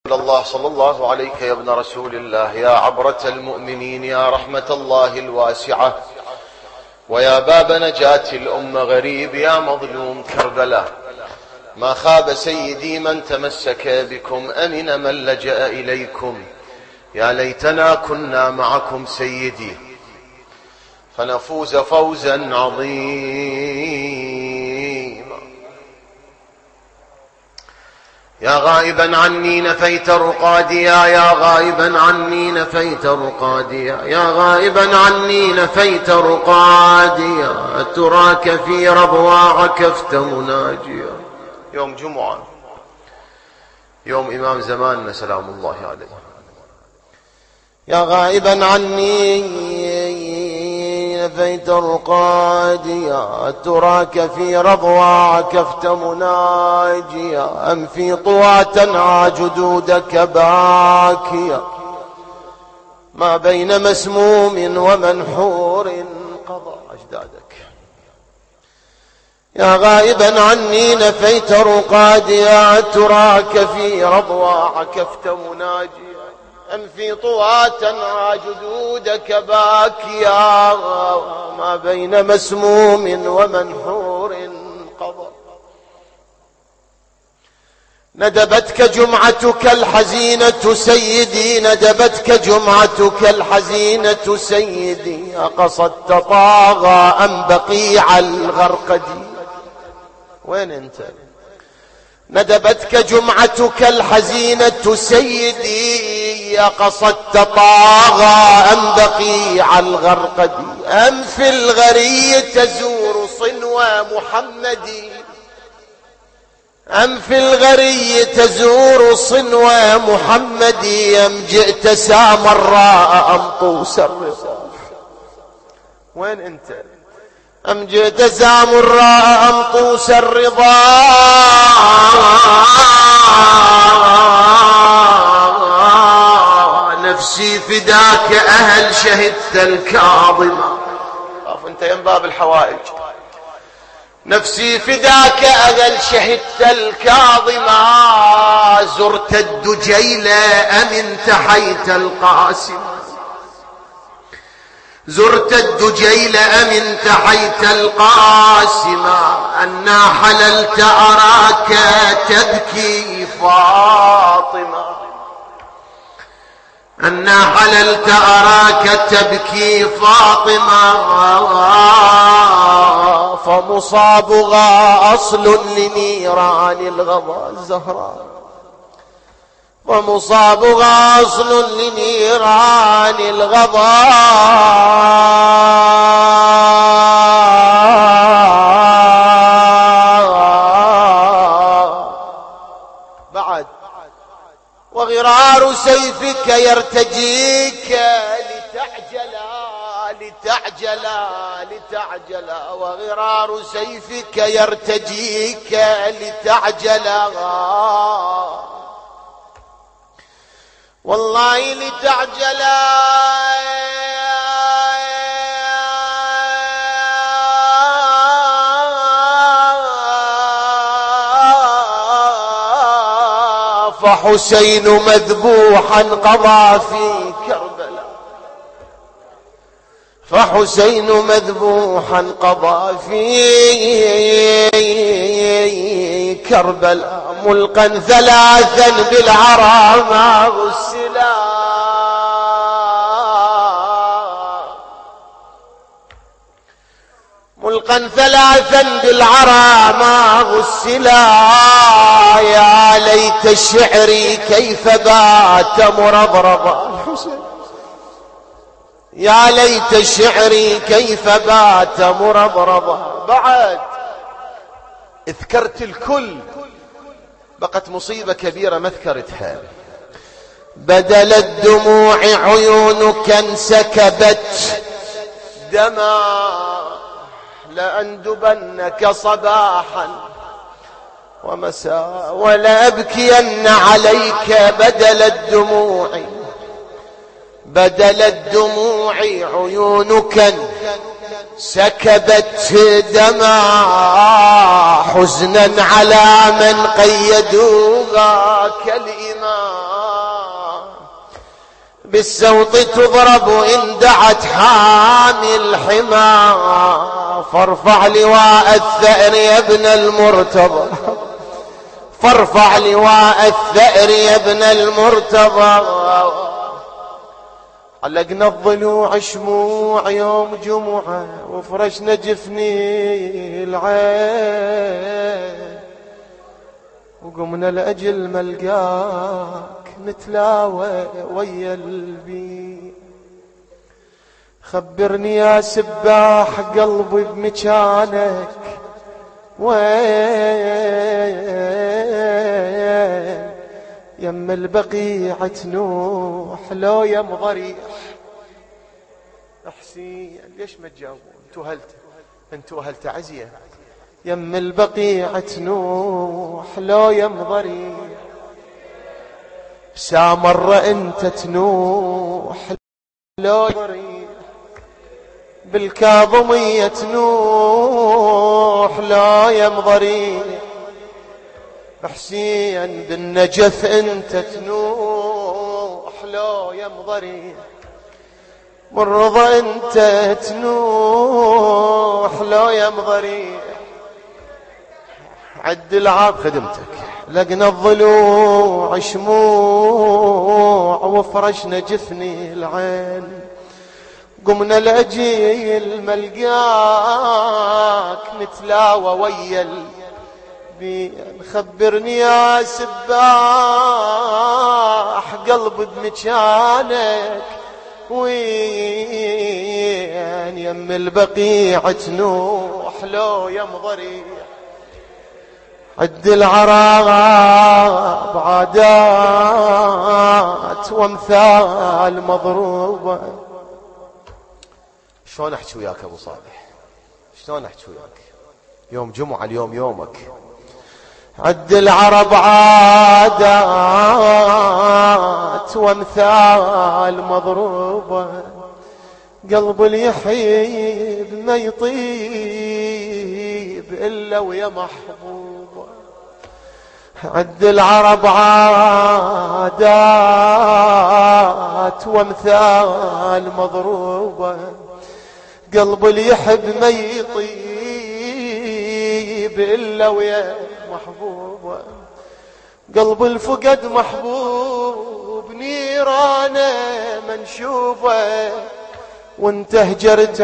الله صلى الله عليك يا ابن رسول الله، يا عبرة المؤمنين، يا رحمة الله الواسعة، ويا باب نجاة الأمة، غريب يا مظلوم كربلاء. ما خاب سيدي من تمسك بكم، أمن من لجأ إليكم. يا ليتنا كنا معكم سيدي فنفوز فوزا عظيما. يا غائبا عني نفيت رقاديا، يا غائبا عني نفيت رقاديا، يا غائبا عني نفيت رقاديا، تراك في ربوى عكفت مناجيا. يوم جمعة، يوم إمام زماننا سلام الله عليه. يا غائبا عني نفيت رقاديا، تراك في ربوى عكفت مناجيا، أنفي طوى تنعى جدودك باكيا، ما بين مسموم ومنحور قضى أجدادك. يا غائبا عني نفيت رقاديا، تراك في ربوى عكفت مناجيا، أنفي طوى تنعى جدودك باكيا، ما بين مسموم ومنحور قضى. ندبتك جمعتك الحزينة سيدي، ندبتك جمعتك الحزينة سيدي، أقصدت طاغى أم بقيع الغرقدي. وين أنت؟ ندبتك جمعتك الحزينة سيدي، أقصدت طاغى أم بقيع الغرقدي، أم في الغري تزور صنوى محمدي، أم في الغري تزور صنوى محمدي، أم جئت سامراء أم طوس الرضا. وين أنت؟ أم جئت سامراء أم طوس الرضا. نفسي فداك أهل شهدت الكاظمة. أنت ينباب الحوائج. نفسي فداك أهل شهدت الكاظمة، زرت الدجيلة أم انتحيت القاسمة، زرت الدجيل أم انتحيت القاسمة، أنا حللت أراك تبكي فاطمة، أنا حللت أراك تبكي فاطمة، فمصابها أصل لنيران الغضا الزهراء، ومصابها أصل لنيران الغضا. بعد وغرار سيفك يرتجيك لتعجلا، وغرار سيفك يرتجيك لتعجلا، والله لتعجلا. فحسين مذبوحا قضى في كربلاء، فحسين مذبوحا قضى في كربلاء، ملقا ثلاثا بالعرى ما غسلا، ملقا ثلاثا بالعرى ما غسلا. يا ليت شعري كيف بات مرضرضا، يا ليت شعري كيف بات مرضرضا. بعد اذكرت الكل، بقت مصيبة كبيرة ما ذكرتها. بدل الدموع عيونك انسكبت دما، لأندبنك صباحا ومساء، ولأبكين عليك بدل الدموع، بدل الدموع عيونك سكبت دما، حزنا على من قيدوها كالإمام. بالسوط تضرب إن دعت حامي الحمى، فارفع لواء الثأر يا ابن المرتضى، فارفع لواء الثأر يا ابن المرتضى. علقنا الضلوع شموع يوم جمعة، وفرشنا جفني العين، وقمنا لأجل ملقاك نتلاوى ويا البي. خبرني يا سباح قلبي بمكانك وين، يم البقيعة نوح لو يم ضريح. حسين ليش ما تجاوبون؟ انتوا هل تعزية؟ يم البقيعة نوح لو يم ضريح، سامر انت تنوح لو ضريح، بالكاظمية تنوح لا يم ضريح. حسين بالنجف انت تنوح لا يم ضريح، بالرضا انت تنوح لا يم ضريح. عد العاب خدمتك، لقنا الضلوع شموع وفرشنا جفني العين، قمنا لأجيل ملقاك نتلاوى ويا البين. خبرني يا سباح قلبي بمكانك وين، يم البقيعة نوح لو يم ضريح. عد العراب عادات وامثال مضروبة. شلون احكي وياك ابو صالح؟ شلون احكي وياك؟ يوم جمعة اليوم يومك. عد العرب عادات وامثال مضروبة، قلب اليحيب ما يطيب الا ويا محبوبة. عد العرب عادات وامثال مضروبة، قلب اليحب ما يطيب الا ويا محبوبة. قلب الفقد محبوب نيرانه منشوبة، وانت هجرت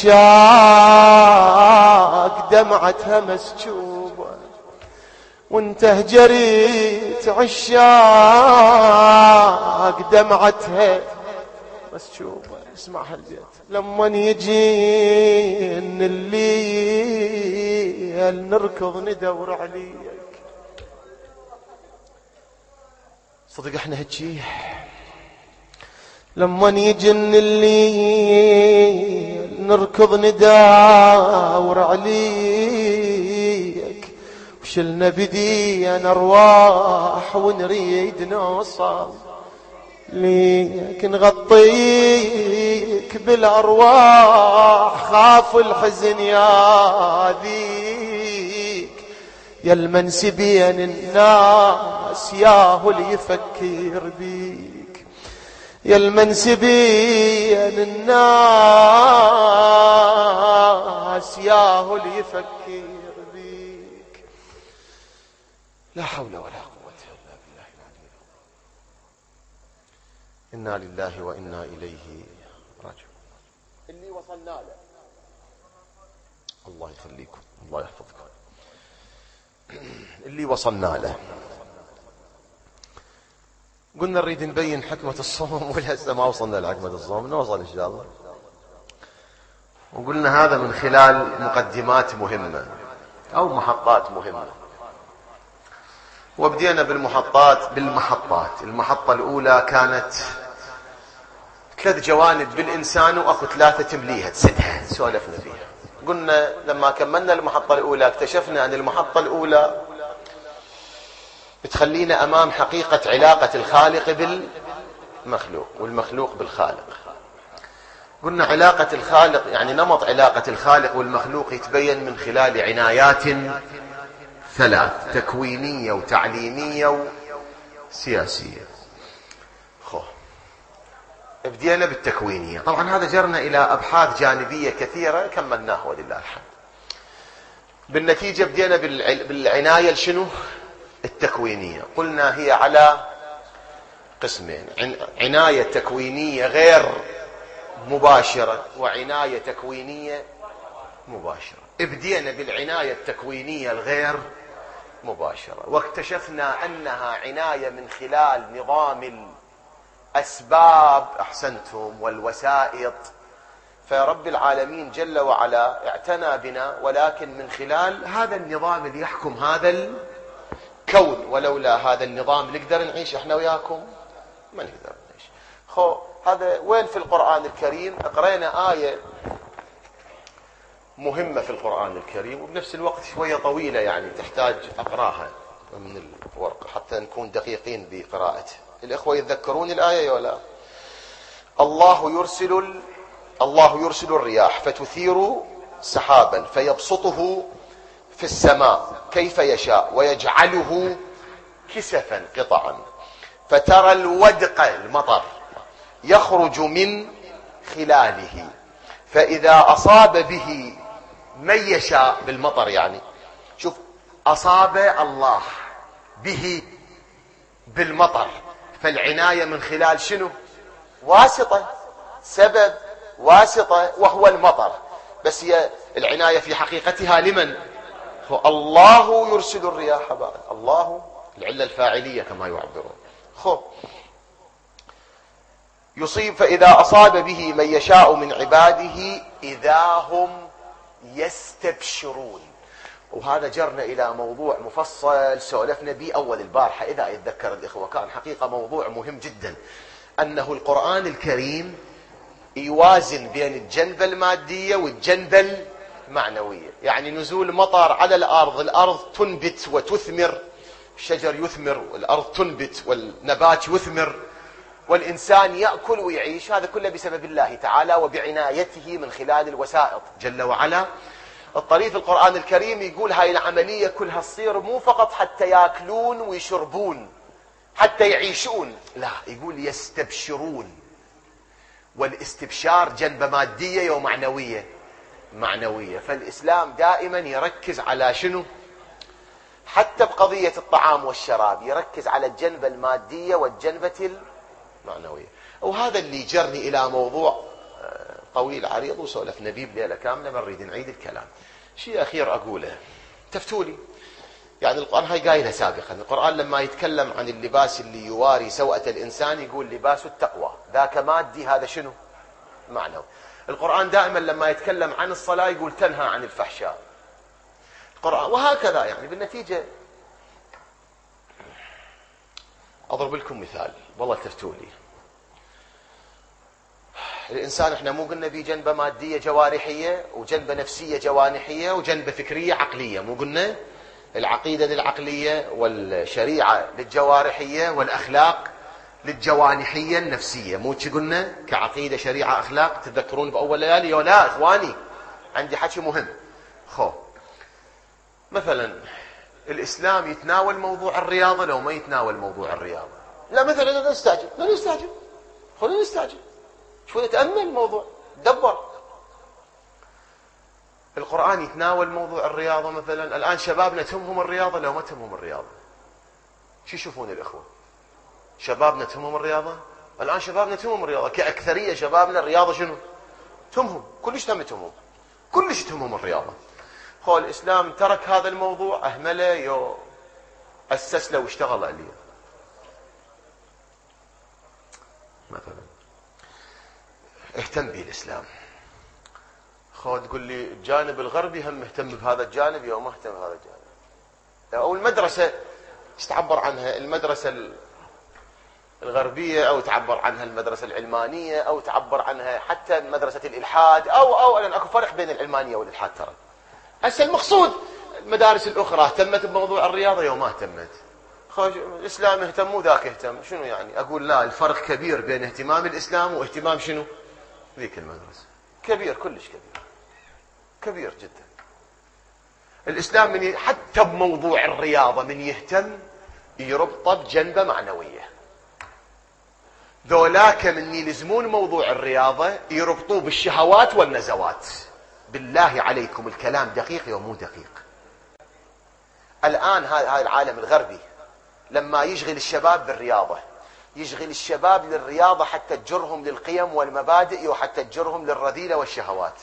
عشاق دمعتها مسكوبة، وانت هجرت عشاق دمعتها مسكوبة. اسمع هالبيت، لمن يجين الليل نركض ندور عليك. صدق احنا هجي لمن يجن الليل نركض ندور عليك، وشلنا بدينا ارواح ونريد نوصل ليك، نغطيك بالارواح خاف الحزن يا ذيك. يا المنسي بين الناس ياهو اللي يفكر بيك، يا المنسي بين الناس ياهو اللي يفكر بيك. لا حول ولا قوة إلا بالله العلي العظيم. إنا لله وإنا إليه راجعون. اللي وصلنا له الله يخليكم الله يحفظكم، اللي وصلنا له قلنا نريد نبين حكمة الصوم، ولهسه ما وصلنا لحكمة الصوم، نوصل إن شاء الله. وقلنا هذا من خلال مقدمات مهمة أو محطات مهمة. وبدينا بالمحطات. المحطة الأولى كانت 3 جوانب بالإنسان، وأكو 3 تمليها تسدها سولفنا فيها. قلنا لما كملنا المحطة الأولى اكتشفنا أن المحطة الأولى بتخلينا أمام حقيقة علاقة الخالق بالمخلوق والمخلوق بالخالق. قلنا علاقة الخالق يعني نمط علاقة الخالق والمخلوق يتبين من خلال عنايات 3: تكوينية وتعليمية وسياسية. بدينا بالتكوينية. طبعا هذا جرنا إلى أبحاث جانبية كثيرة كملناها ولله الحمد. بالنتيجة بدينا بالعناية لشنو؟ التكوينية. قلنا هي على قسمين: عناية تكوينية غير مباشرة وعناية تكوينية مباشرة. بدينا بالعناية التكوينية الغير مباشرة، واكتشفنا أنها عناية من خلال نظام الأسباب، أحسنتم، والوسائط. فرب العالمين جل وعلا اعتنى بنا، ولكن من خلال هذا النظام اللي يحكم هذا الكون. ولولا هذا النظام نقدر نعيش احنا وياكم؟ ما نقدر نعيش. هذا وين في القرآن الكريم؟ قرينا آية مهمة في القرآن الكريم، وبنفس الوقت شوية طويلة، يعني تحتاج أقراها من الورقة حتى نكون دقيقين بقراءته. الإخوة يتذكرون الآية ولا؟ الله يرسل الرياح فتثير سحابا فيبسطه في السماء كيف يشاء ويجعله كسفا قطعا فترى الودق المطر يخرج من خلاله فإذا أصاب به من يشاء بالمطر. يعني شوف، أصاب الله به بالمطر، فالعناية من خلال شنو؟ واسطة، سبب، واسطة، وهو المطر. بس هي العناية في حقيقتها لمن؟ الله يرسل الرياح بعد. الله العلة الفاعلية كما يعبرون. يصيب فإذا أصاب به من يشاء من عباده إذا هم يستبشرون. وهذا جرنا إلى موضوع مفصل سولفنا به أول البارحة إذا يتذكر الإخوة. كان حقيقة موضوع مهم جدا، أنه القرآن الكريم يوازن بين الجنبة المادية والجنبة المعنوية. يعني نزول مطر على الأرض تنبت وتثمر، الشجر يثمر والأرض تنبت والنبات يثمر والإنسان يأكل ويعيش. هذا كله بسبب الله تعالى وبعنايته من خلال الوسائط جل وعلا. الطريف القرآن الكريم يقول هاي العملية كلها تصير مو فقط حتى يأكلون ويشربون حتى يعيشون، لا، يقول يستبشرون. والاستبشار جنبة مادية ومعنوية معنوية. فالإسلام دائما يركز على شنو؟ حتى بقضية الطعام والشراب يركز على الجنبة المادية والجنبة المعنوية. وهذا اللي جرني إلى موضوع طويل عريض وسولفنا به بليلة كاملة، ما نريد نعيد الكلام. شيء أخير أقوله، تفتولي يعني القرآن هاي قايلها سابقا. القرآن لما يتكلم عن اللباس اللي يواري سوءة الإنسان يقول لباس التقوى، ذاك مادي، هذا شنو؟ معنوي. القرآن دائما لما يتكلم عن الصلاة يقول تنهى عن الفحشاء. القرآن وهكذا. يعني بالنتيجة أضرب لكم مثال والله تفتولي. الإنسان احنا مو قلنا بيه جنبة مادية جوارحية وجنبة نفسية جوانحية وجنبة فكرية عقلية؟ مو قلنا العقيدة للعقلية والشريعة للجوارحية والأخلاق للجوانحية النفسية؟ مو قلنا كعقيدة شريعة أخلاق؟ تذكرون بأول ليالي؟ يا لا إخواني عندي حكي مهم. مثلا الإسلام يتناول موضوع الرياضة لو ما يتناول موضوع الرياضة؟ لا، مثلا لا نستعجل خلينا نستعجل شوي، نتأمل الموضوع، دبر. القرآن يتناول موضوع الرياضة مثلا. الآن شبابنا تهمهم الرياضة لو ما تهمهم الرياضة؟ شو يشوفون الإخوة؟ شبابنا تهمهم الرياضة؟ الآن شبابنا تهمهم الرياضة كأكثرية. شبابنا الرياضة شنو تهمهم؟ كلش تهمهم، كلش تهمهم الرياضة. الإسلام ترك هذا الموضوع، أهمله، أسس له واشتغل عليه. مثلا اهتم به الإسلام. تقول لي الجانب الغربي هم مهتم بهذا الجانب يوم ما اهتم بهذا الجانب. أو المدرسة تعبر عنها المدرسة الغربية، أو تعبر عنها المدرسة العلمانية، أو تعبر عنها حتى مدرسة الإلحاد، أو لأن أكو فرق بين العلمانية والإلحاد ترى. هسه المقصود المدارس الأخرى اهتمت بموضوع الرياضة يوم ما اهتمت. الإسلام اهتم وذاك اهتم، شنو يعني؟ أقول لا، الفرق كبير بين اهتمام الإسلام واهتمام شنو؟ ذيك المدرسة. كبير، كلش كبير جدا. الإسلام حتى بموضوع الرياضة من يهتم يربطه بجنبة معنوية. ذولاك من يلزمون موضوع الرياضة يربطوه بالشهوات والنزوات. بالله عليكم الكلام دقيق يا مو دقيق؟ الآن هذا العالم الغربي لما يشغل الشباب بالرياضة، يشغل الشباب للرياضة حتى تجرهم للقيم والمبادئ وحتى تجرهم للرذيلة والشهوات.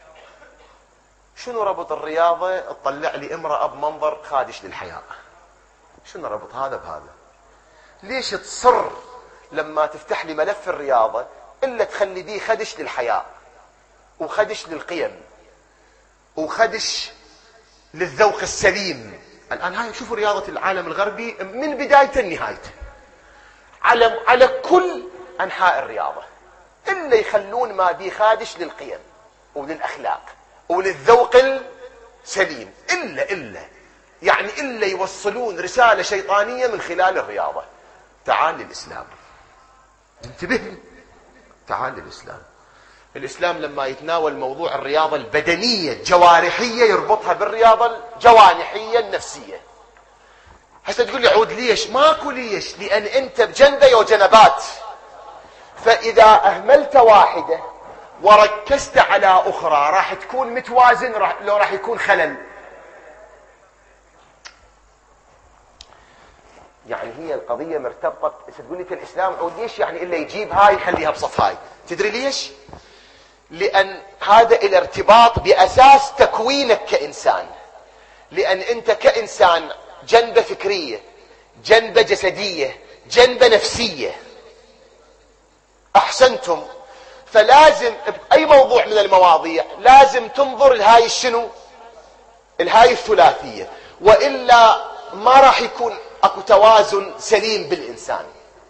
شنو ربط الرياضة؟ تطلع لي امرأة بمنظر خادش للحياة. شنو ربط هذا بهذا؟ ليش تصر لما تفتح لي ملف الرياضة إلا تخلي بيه خدش للحياة وخدش للقيم وخدش للذوق السليم؟ الآن هاي شوفوا رياضة العالم الغربي من بداية لنهايته على كل أنحاء الرياضة إلا يخلون ما بيه خادش للقيم وللأخلاق وللذوق السليم، إلا يوصلون رسالة شيطانية من خلال الرياضة. تعال للإسلام، انتبه، تعال للإسلام. الإسلام لما يتناول موضوع الرياضة البدنية الجوارحية يربطها بالرياضة الجوانحية النفسية. هسه تقول لي عود ليش؟ ماكو ليش، لأن أنت بجنبة وجنبات، فإذا أهملت واحدة وركزت على أخرى راح تكون متوازن، لو راح يكون خلل. يعني هي القضية مرتبطة. تقول لي الإسلام عود ليش؟ يعني إلا يجيب هاي يخليها بصف هاي. تدري ليش؟ لأن هذا الارتباط بأساس تكوينك كإنسان. لأن أنت كإنسان جنبة فكرية، جنبة جسدية، جنبة نفسية. أحسنتم. فلازم بأي موضوع من المواضيع لازم تنظر لهاي الشنو؟ الهاي الثلاثية، وإلا ما راح يكون اكو توازن سليم بالإنسان.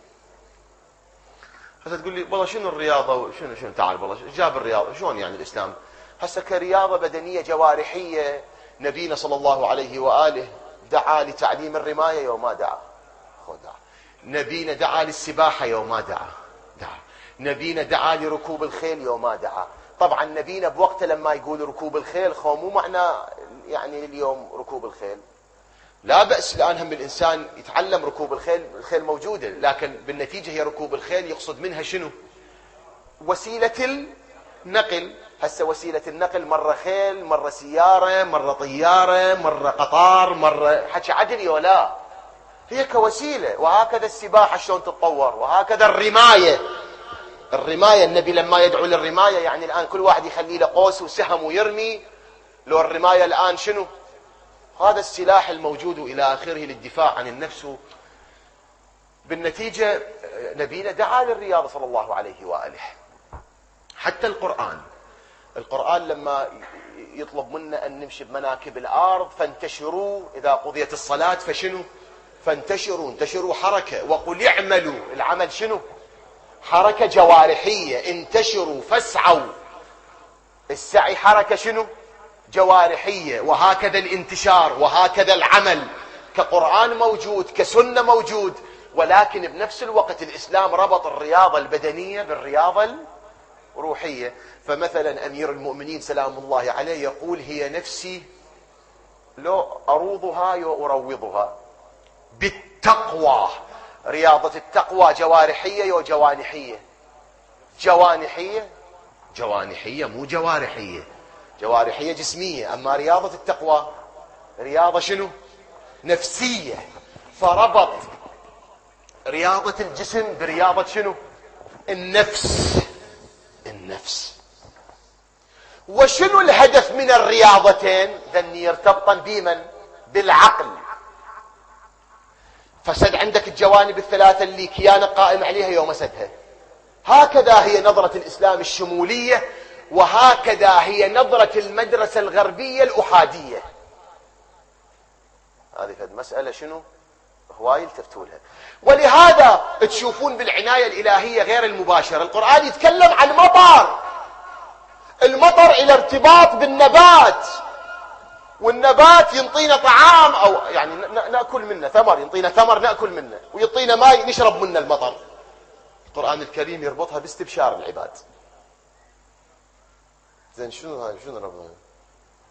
هسه تقول لي والله شنو الرياضة شنو تعال والله جاب الرياضة شلون يعني الإسلام؟ هسه كرياضة بدنية جوارحية نبينا صلى الله عليه وآله دعا لتعليم الرماية يوم ما دعا. نبينا دعا للسباحة يوم ما دعا. نبينا دعا لركوب الخيل يوم ما دعا. طبعا نبينا بوقته لما يقول ركوب الخيل مو معنى يعني اليوم ركوب الخيل، لا بأس الآن هم الإنسان يتعلم ركوب الخيل، الخيل موجودة، لكن بالنتيجة هي ركوب الخيل يقصد منها شنو؟ وسيلة النقل. هسه وسيلة النقل مرة خيل، مرة سيارة، مرة طيارة، مرة قطار، مرة حكي عدل ولا هي كوسيلة. وهكذا السباحة شلون تتطور، وهكذا الرماية. النبي لما يدعو للرماية يعني الآن كل واحد يخلي له قوس وسهم ويرمي. لو الرماية الآن شنو؟ هذا السلاح الموجود إلى آخره للدفاع عن النفس. بالنتيجة نبينا دعا للرياضة صلى الله عليه وآله. حتى القرآن لما يطلب منا أن نمشي بمناكب الأرض فانتشروا إذا قضيت الصلاة فشنو؟ انتشروا حركة. وقل اعملوا، العمل شنو؟ حركة جوارحية. انتشروا فاسعوا، السعي حركة شنو؟ جوارحية. وهكذا الانتشار، وهكذا العمل. كقرآن موجود، كسنة موجود، ولكن بنفس الوقت الإسلام ربط الرياضة البدنية بالرياضة الروحية. فمثلا أمير المؤمنين سلام الله عليه يقول هي نفسي لو أروضها وأروضها بالتقوى. رياضة التقوى جوارحية وجوانحية. جوانحية مو جوارحية. جوارحية جسمية، أما رياضة التقوى رياضة شنو؟ نفسية. فربط رياضة الجسم برياضة شنو؟ النفس. وشنو الهدف من الرياضتين؟ ذني يرتبطن بمن؟ بالعقل. فسد عندك الجوانب الثلاثة اللي كيانك قائم عليها يوم سدها. هكذا هي نظرة الإسلام الشمولية، وهكذا هي نظرة المدرسة الغربية الأحادية. هذه مسألة شنو؟ هواي التفتوا لها. ولهذا تشوفون بالعناية الإلهية غير المباشرة القرآن يتكلم عن المطر إلى ارتباط بالنبات، والنبات ينطينا طعام أو يعني نأكل منه، ثمر ينطينا ثمر نأكل منه، ويعطينا ماء نشرب منه المطر. القرآن الكريم يربطها باستبشار العباد. زين شنو ربطها؟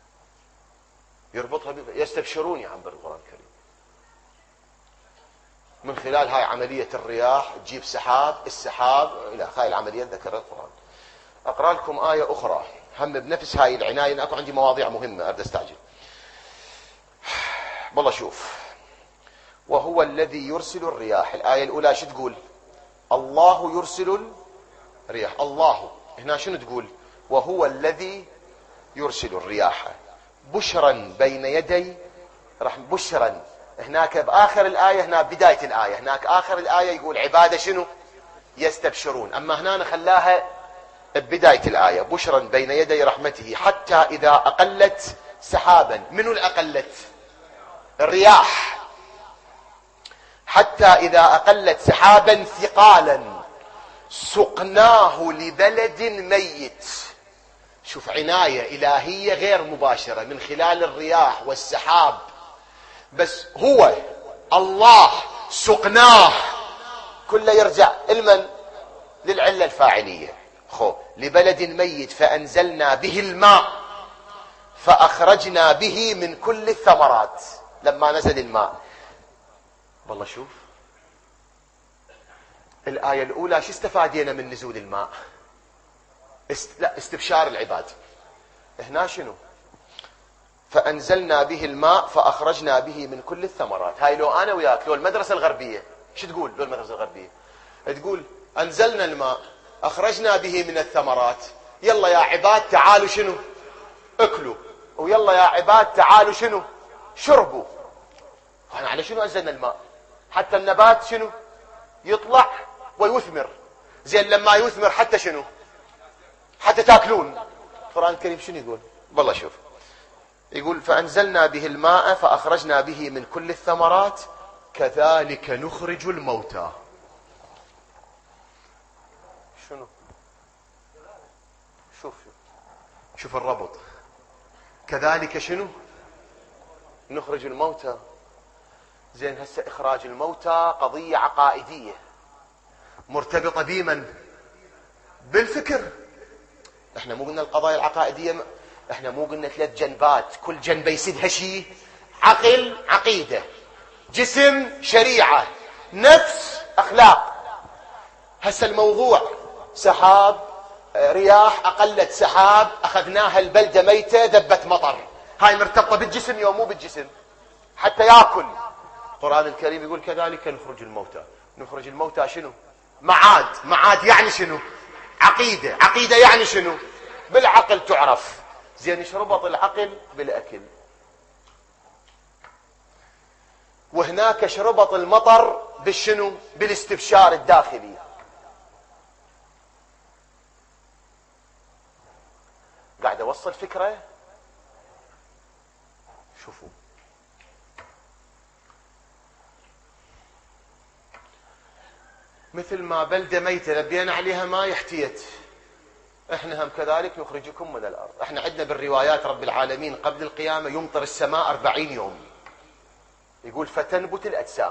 يربطها يستبشرون يا عم بالقرآن الكريم. من خلال هاي عملية الرياح تجيب سحاب، السحاب إلى هاي العملية ذكرها القرآن. أقرأ لكم آية أخرى هم بنفس هاي العناية، أكو عندي مواضيع مهمة أريد أستعجل. والله شوف، وهو الذي يرسل الرياح. الآية الأولى شو تقول؟ الله يرسل الرياح. الله هنا شنو تقول؟ وهو الذي يرسل الرياح بشرا بين يدي بشرا. هناك بآخر الآية، هنا بداية الآية، هناك آخر الآية يقول عبادة شنو؟ يستبشرون. أما هنا خلاها بداية الآية بشرا بين يدي رحمته حتى إذا أقلت سحابا. منو الأقلت؟ الرياح. حتى إذا أقلت سحابا ثقالا سقناه لبلد ميت. شوف عناية إلهية غير مباشرة من خلال الرياح والسحاب، بس هو الله سقناه كله يرجع المن للعلة الفاعلية. لبلد ميت فأنزلنا به الماء فأخرجنا به من كل الثمرات. لما نزل الماء، والله شوف الآية الأولى شو استفادينا من نزول الماء؟ لا، استبشار العباد. هنا شنو؟ فأنزلنا به الماء فأخرجنا به من كل الثمرات. هاي لو أنا وياك، لو المدرسة الغربية شو تقول؟ لو المدرسة الغربية تقول أنزلنا الماء أخرجنا به من الثمرات، يلا يا عباد تعالوا شنو؟ اكلوا، ويلا يا عباد تعالوا شنو؟ شربوا. احنا على شنو أنزلنا الماء؟ حتى النبات شنو؟ يطلع ويثمر. زين لما يثمر حتى شنو؟ حتى تاكلون. القرآن الكريم شنو يقول؟ والله شوف، يقول فأنزلنا به الماء فأخرجنا به من كل الثمرات كذلك نخرج الموتى. شنو؟ شوف الربط. كذلك شنو؟ نخرج الموتى. زين هسه إخراج الموتى قضية عقائدية مرتبطة بمن؟ بالفكر. احنا مو قلنا القضايا العقائدية، احنا مو قلنا 3 جنبات كل جنبه يسدها شيء؟ عقل عقيدة، جسم شريعة، نفس أخلاق. هسه الموضوع سحاب، رياح أقلت سحاب، أخذناها البلدة ميتة ذبت مطر. هاي مرتبطة بالجسم يوم مو بالجسم حتى يأكل. القرآن الكريم يقول كذلك نخرج الموتى. نخرج الموتى شنو؟ معاد. معاد يعني شنو؟ عقيدة. عقيدة يعني شنو؟ بالعقل تعرف. زين ايش ربط العقل بالأكل؟ وهناك ايش ربط المطر بالشنو؟ بالاستبشار الداخلي. قاعد اوصل فكرة. شوفوا، مثل ما بلدة ميتة لبينا عليها ماء احتيت، احنا هم كذلك نخرجكم من الارض. احنا عندنا بالروايات رب العالمين قبل القيامة يمطر السماء 40 يوم. يقول فتنبت الاجسام.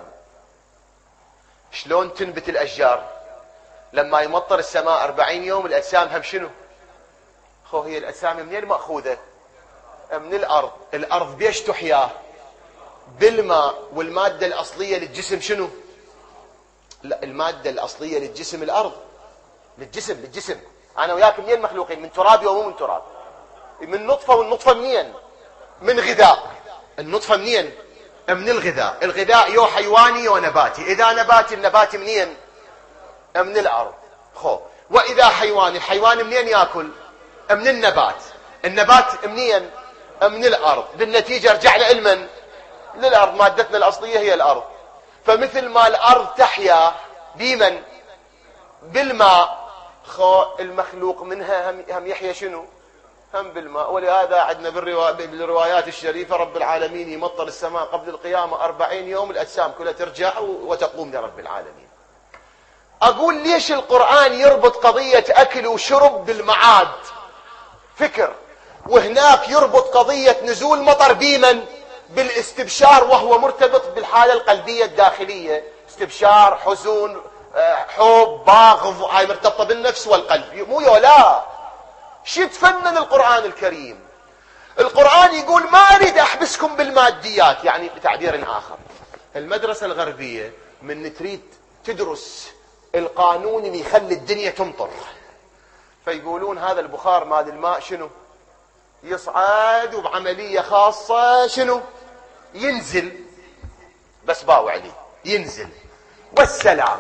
شلون تنبت الاشجار؟ لما يمطر السماء 40 يوم الاجسام هم شنو؟ هي الاجسام منين ماخوذة؟ من الارض. الارض بيش تحيا؟ بالماء. والمادة الاصلية للجسم شنو؟ لا، المادة الاصلية للجسم الارض. للجسم انا وياك منين مخلوقين؟ من تراب ومو من تراب؟ من نطفة. والنطفة منين؟ من غذاء. النطفة منين؟ من الغذاء. الغذاء يو حيواني يو نباتي. اذا نباتي النباتي منين؟ من الارض. واذا حيواني الحيوان منين ياكل؟ من النبات. النبات منين؟ من الارض. بالنتيجة رجع لمن؟ للارض. مادتنا الاصلية هي الارض. فمثل ما الارض تحيا بمن؟ بالماء. المخلوق منها هم يحيا شنو؟ هم بالماء. ولهذا عندنا بالروايات الشريفة رب العالمين يمطر السماء قبل القيامة 40 يوم الأجسام كلها ترجع وتقوم لرب العالمين. أقول ليش القرآن يربط قضية أكل وشرب بالمعاد؟ فكر. وهناك يربط قضية نزول مطر بمن؟ بالاستبشار، وهو مرتبط بالحالة القلبية الداخلية. استبشار، حزن، حب، باغض، هاي مرتبطة بالنفس والقلب. مو لا شو تفنن القرآن الكريم؟ القرآن يقول ما أريد أحبسكم بالماديات. يعني بتعبير آخر المدرسة الغربية من تريد تدرس القانون اللي يخلي الدنيا تمطر، فيقولون هذا البخار مال الماء شنو يصعد وبعملية خاصة شنو ينزل، بس باو عليه ينزل والسلام.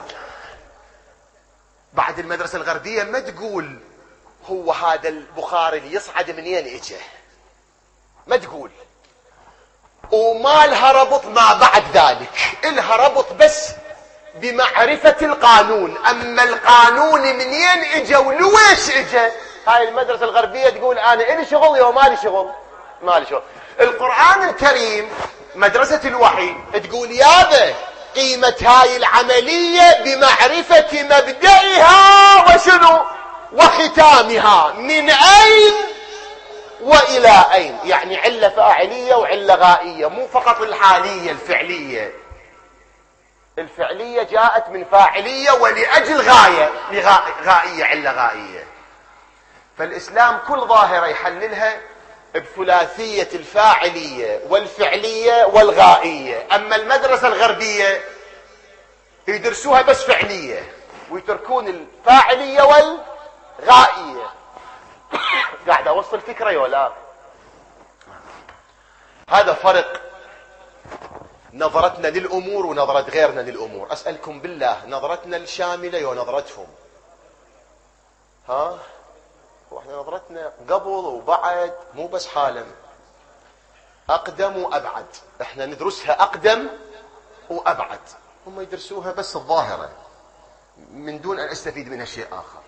بعد المدرسة الغربية ما تقول هو هذا البخار اللي يصعد منين اجى، ما تقول، وما لها ربط ما بعد ذلك، إلها ربط بس بمعرفة القانون. أما القانون منين اجى ولويش اجى، هاي المدرسة الغربية تقول أنا إلي شغل يوم مالي شغل، مالي شغل. القرآن الكريم مدرسة الوحي تقول يابا قيمة هاي العملية بمعرفة مبدئها وشنو وختامها، من أين وإلى أين، يعني علة فاعلية وعلة غائية، مو فقط الحالية الفعلية. الفعلية جاءت من فاعلية ولأجل غاية، غائية، علة غائية. فالإسلام كل ظاهرة يحللها بثلاثية الفاعلية والفعلية والغائية. أما المدرسة الغربية يدرسوها بس فعلية ويتركون الفاعلية والغائية. قاعد أوصل فكرة يولا؟ هذا فرق نظرتنا للأمور ونظرة غيرنا للأمور. أسألكم بالله، نظرتنا الشاملة ونظرتهم، ها؟ واحنا نظرتنا قبل وبعد، مو بس حالا، أقدم وأبعد. احنا ندرسها أقدم وأبعد، هم يدرسوها بس الظاهرة من دون أن أستفيد منها شيء آخر.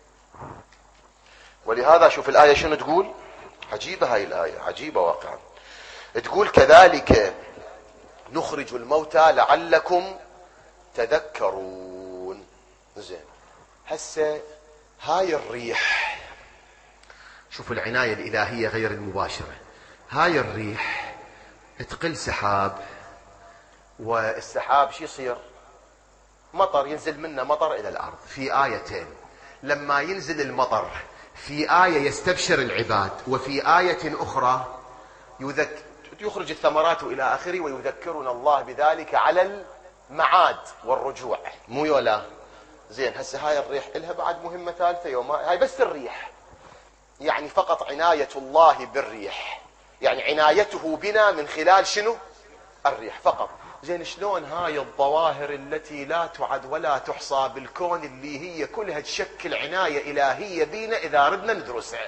ولهذا شوف الآية شنو تقول، عجيبة هاي الآية، عجيبة واقعا. تقول كذلك نخرج الموتى لعلكم تذكرون. زين، هسه هاي الريح، شوف العناية الإلهية غير المباشرة. هاي الريح تقل سحاب، والسحاب شو يصير؟ مطر، ينزل منه مطر إلى الأرض. في آيتين، لما ينزل المطر في آية يستبشر العباد، وفي آية أخرى يخرج الثمرات إلى آخره، ويذكرنا الله بذلك على المعاد والرجوع، مو يولا؟ زين، هسه هاي الريح إلها بعد مهمة ثالثة يوم، هاي بس الريح، يعني فقط عناية الله بالريح، يعني عنايته بنا من خلال شنو؟ الريح فقط. زين، شلون هاي الظواهر التي لا تعد ولا تحصى بالكون اللي هي كلها تشكل عناية إلهية بينا إذا ردنا ندرسها،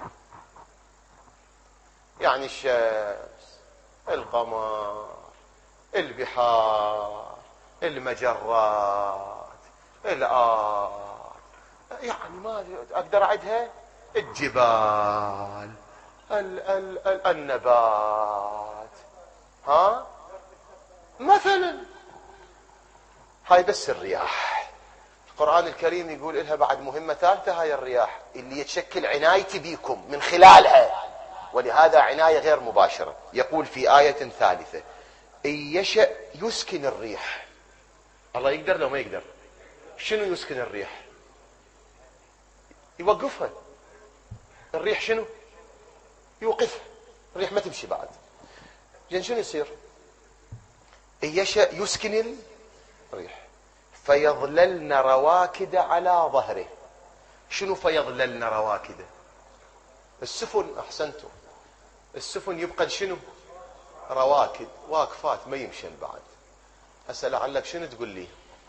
يعني الشمس، القمر، البحار، المجرات، الأرض، يعني ما أقدر أعدها، الجبال، النبات، ها مثلا. هاي بس الرياح. القرآن الكريم يقول إلها بعد مهمة ثالثة، هاي الرياح اللي يتشكل عنايتي بيكم من خلالها، ولهذا عناية غير مباشرة. يقول في آية ثالثة إن يشأ يسكن الريح. الله يقدر لو ما يقدر؟ شنو يسكن الريح؟ يوقفها. الريح شنو؟ يوقفها، الريح ما تمشي بعد. زين، شنو يصير؟ إن يشأ يسكن الريح فيظللن رواكد على ظهره. شنو فيظللن رواكد؟ السفن، أحسنتم، السفن يبقى شنو؟ رواكد، واقفات ما يمشن بعد. هسه لعلك شنو تقول لي؟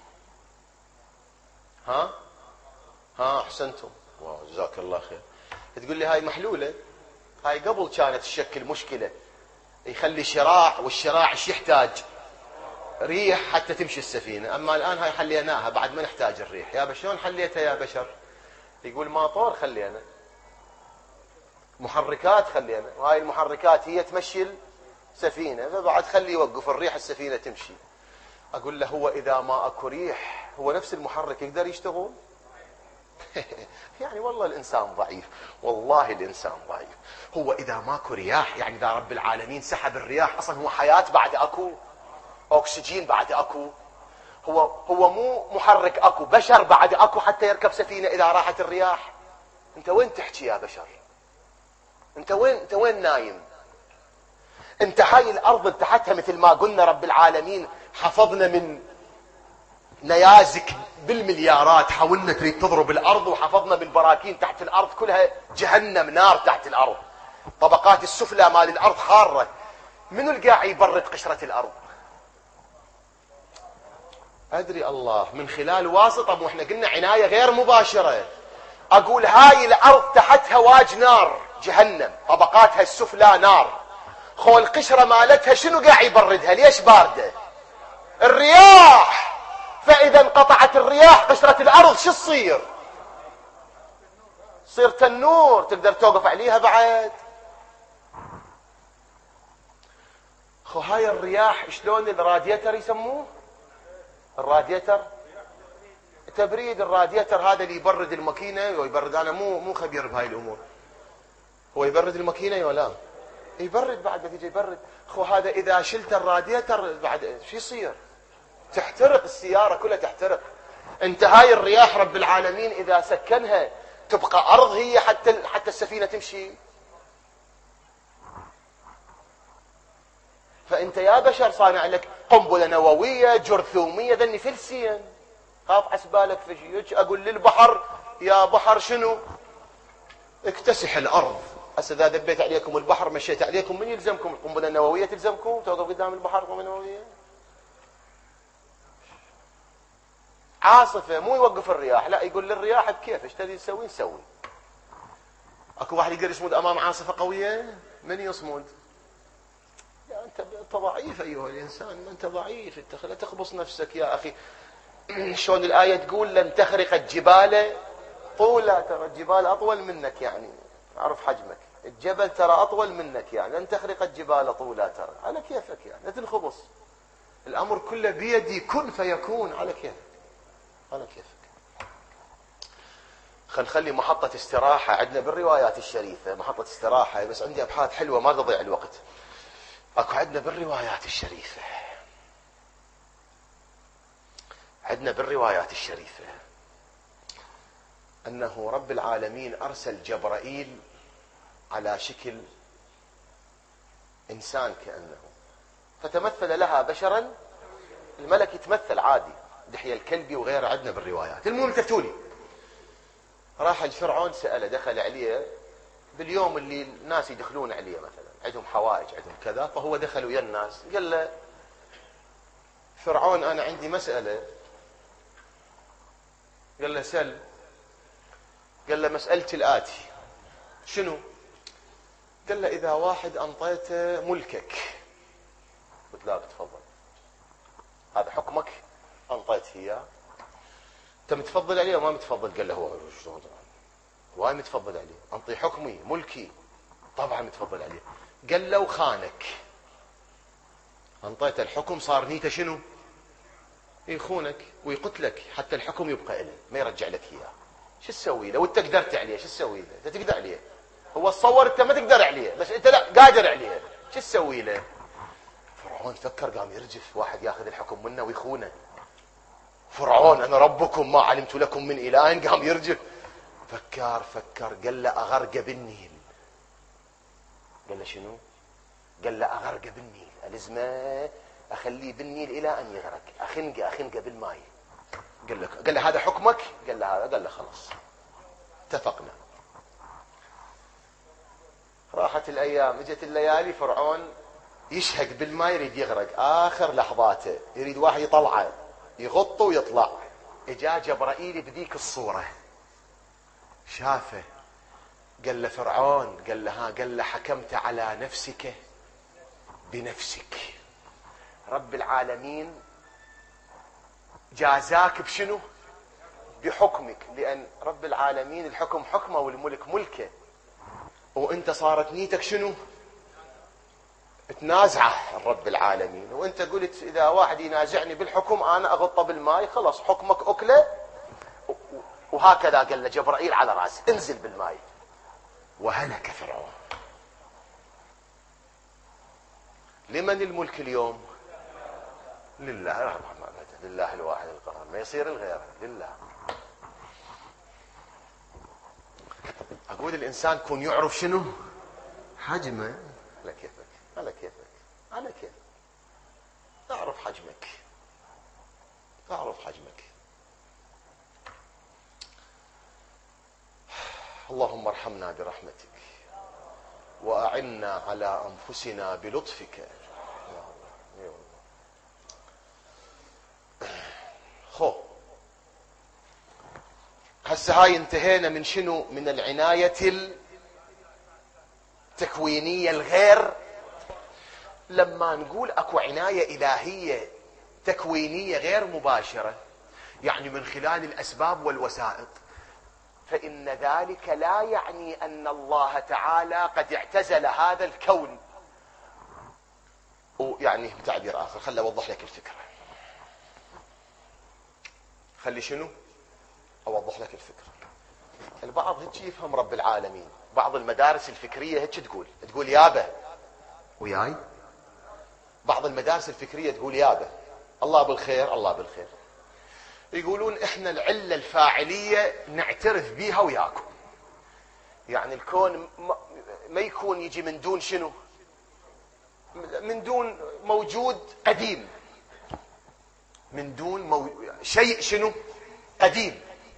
ها أحسنتم، جزاك الله خير. تقول لي هاي محلولة، هاي قبل كانت تشكل مشكلة، يخلي شراع، والشراع ايش يحتاج؟ ريح حتى تمشي السفينة. أما الآن هاي حليناها بعد ما نحتاج الريح. يا شلون حليتها يا بشر؟ يقول ماطور خلينا، محركات خلينا، وهاي المحركات هي تمشي السفينة، فبعد خلي يوقف الريح السفينة تمشي. أقول له هو إذا ما أكو ريح هو نفس المحرك يقدر يشتغل؟ يعني والله الإنسان ضعيف، والله الإنسان ضعيف. هو إذا ماكو رياح، يعني إذا رب العالمين سحب الرياح، أصلا هو حياة بعد أكو؟ أكسجين بعد أكو؟ هو مو محرك أكو، بشر بعد أكو حتى يركب سفينة إذا راحت الرياح؟ أنت وين تحكي يا بشر؟ أنت وين نايم؟ أنت هاي الأرض تحتها مثل ما قلنا رب العالمين حفظنا نيازك بالمليارات حاولنا تريد تضرب الأرض، وحفظنا بالبراكين تحت الأرض كلها جهنم نار تحت الأرض، طبقات السفلى مال الأرض حارة. منو القاعد يبرد قشرة الأرض؟ أدري الله، من خلال واسطة. مو احنا قلنا عناية غير مباشرة. أقول هاي الأرض تحتها واج نار جهنم، طبقاتها السفلى نار، خو القشرة مالتها شنو قاعد يبردها؟ ليش باردة؟ الرياح. فإذا انقطعت الرياح قشرة الأرض شو تصير؟ تصير تنور، تقدر توقف عليها بعد. خو هاي الرياح شلون الراديتر يسموه؟ الراديتر تبريد. الراديتر هذا اللي يبرد الماكينه ويبرد. انا مو خبير بهاي الامور. هو يبرد الماكينه ولا يبرد بعد نتيجه يبرد. خو هذا اذا شلت الراديتر بعد شو يصير؟ تحترق السياره كلها تحترق. انت هاي الرياح رب العالمين اذا سكنها تبقى ارض هي حتى السفينه تمشي. فانت يا بشر صانع لك قنبله نوويه جرثوميه ذني فلسين، خاف عسبالك فشي. اقول للبحر يا بحر شنو؟ اكتسح الارض. هسه اذا دبيت عليكم البحر مشيت عليكم، من يلزمكم؟ القنبله النوويه تلزمكم توقف قدام البحر قنبله نوويه؟ عاصفه مو يوقف الرياح، لا يقول للرياح بكيف ايش تبي تسوي نسوي. اكو واحد يقدر يصمد امام عاصفه قويه؟ من يصمد؟ يا انت ضعيف ايها الانسان، انت ضعيف، انت لا تخبص نفسك يا اخي. شلون الايه تقول لن تخرق الجبال طولا، ترى الجبال اطول منك، يعني اعرف حجمك. الجبل ترى اطول منك، يعني لن تخرق الجبال طولا، ترى على كيفك، يعني لا تنخبص. الامر كله بيدي، كن فيكون، على كيفك على كيفك. نخلي محطة استراحة عندنا بالروايات الشريفة، محطة استراحة، بس عندي ابحاث حلوة ما تضيع الوقت. اكو عندنا بالروايات الشريفة، عندنا بالروايات الشريفة انه رب العالمين ارسل جبرائيل على شكل انسان كأنه، فتمثل لها بشرا. الملك يتمثل عادي، دحية الكلبي وغيره عندنا بالروايات. المهم تفتولي، راح الفرعون سأله، دخل عليه باليوم اللي الناس يدخلون عليه، مثلا عندهم حوائج عندهم كذا، فهو دخل ويا الناس. قال له فرعون انا عندي مسألة. قال له سل. قال له مسألتي الآتي. شنو؟ قال له إذا واحد أنطيته ملكك، قلت لا تفضل، هذا حكمك، أنطيته إياه، أنت متفضل عليه وما متفضل؟ قال له هو شلون واي متفضل عليه، أنطي حكمي ملكي طبعا متفضل عليه. قال له وخانك، أنطيته الحكم صار نيته شنو؟ يخونك ويقتلك حتى الحكم يبقى إله، ما يرجع لك إياه. شو تسوي له؟ وانت قدرت عليه شو تسوي له؟ انت تقدر عليه، هو تصور انت ما تقدر عليه، بس انت لا قادر عليه، شو تسوي له؟ فرعون فكر، قام يرجف، واحد ياخذ الحكم منه ويخونه. فرعون انا ربكم ما علمت لكم من اله، قام يرجف. فكر قال له اغرقه بالنيل. قال له شنو؟ قال له اغرقه بالنيل، الزمه اخليه بالنيل الى ان يغرق، اخنقه بالماء. قال له هذا حكمك؟ قال له هذا. قال له خلاص اتفقنا. راحت الايام، اجت الليالي، فرعون يشهق بالماء، يريد يغرق، اخر لحظاته يريد واحد يطلعه يغطه ويطلع. اجا جبرائيل بذيك الصوره، شافه، قال له فرعون، قال له ها، قال له حكمت على نفسك بنفسك، رب العالمين جازاك بشنو؟ بحكمك، لأن رب العالمين الحكم حكمه والملك ملكه، وانت صارت نيتك شنو؟ تنازعه رب العالمين، وانت قلت اذا واحد ينازعني بالحكم انا اغطه بالماء، خلاص حكمك اكله. وهكذا قال له جبرائيل على راسه انزل بالماء، وهلك فرعون. لمن الملك اليوم؟ لله، لله الواحد القهار، ما يصير الغير، لله. اقول الانسان كون يعرف شنو حجمه، على كيفك على كيفك على كيفك، اعرف حجمك، اعرف حجمك. اللهم ارحمنا برحمتك وأعنا على أنفسنا بلطفك. خو هسه هاي انتهينا من شنو؟ من العناية التكوينية الغير. لما نقول اكو عناية إلهية تكوينية غير مباشرة، يعني من خلال الأسباب والوسائط، فإن ذلك لا يعني أن الله تعالى قد اعتزل هذا الكون. ويعني بتعبير آخر، خلي أوضح لك الفكرة. خلي شنو؟ أوضح لك الفكرة. البعض هيك يفهم رب العالمين، بعض المدارس الفكرية هيك تقول يابا وياي، بعض المدارس الفكرية تقول يابا الله بالخير الله بالخير. يقولون احنا العلة الفاعلية نعترف بيها وياكم، يعني الكون ما يكون يجي من دون شنو؟ من دون موجود قديم، من دون شيء شنو؟ قديم.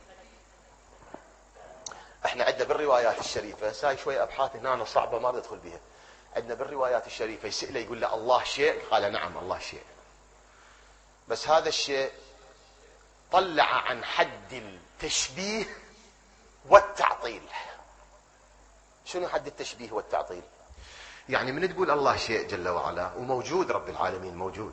احنا عندنا بالروايات الشريفة، ساي شوية ابحاث هنا صعبة ما ادخل بها، عندنا بالروايات الشريفة يسأله يقول له الله شيء؟ قال نعم الله شيء، بس هذا الشيء طلع عن حد التشبيه والتعطيل. شنو حد التشبيه والتعطيل؟ يعني من تقول الله شيء جل وعلا وموجود رب العالمين موجود،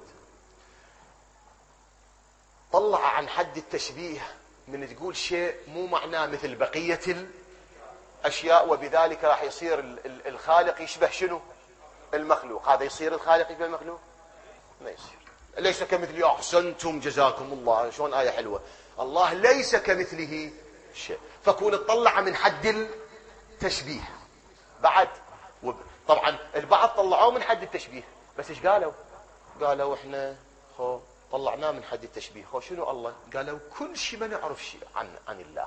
طلع عن حد التشبيه من تقول شيء مو معناه مثل بقية الأشياء، وبذلك راح يصير الخالق يشبه شنو؟ المخلوق. هذا يصير الخالق يشبه المخلوق؟ ما يصير. ليس كمثله، أحسنتم جزاكم الله، شلون آية حلوة، الله ليس كمثله شيء. فكون تطلع من حد التشبيه بعد. طبعا البعض طلعوه من حد التشبيه، بس ايش قالوا؟ قالوا احنا طلعناه من حد التشبيه، شنو الله؟ قالوا كل شيء ما نعرف شيء عن الله.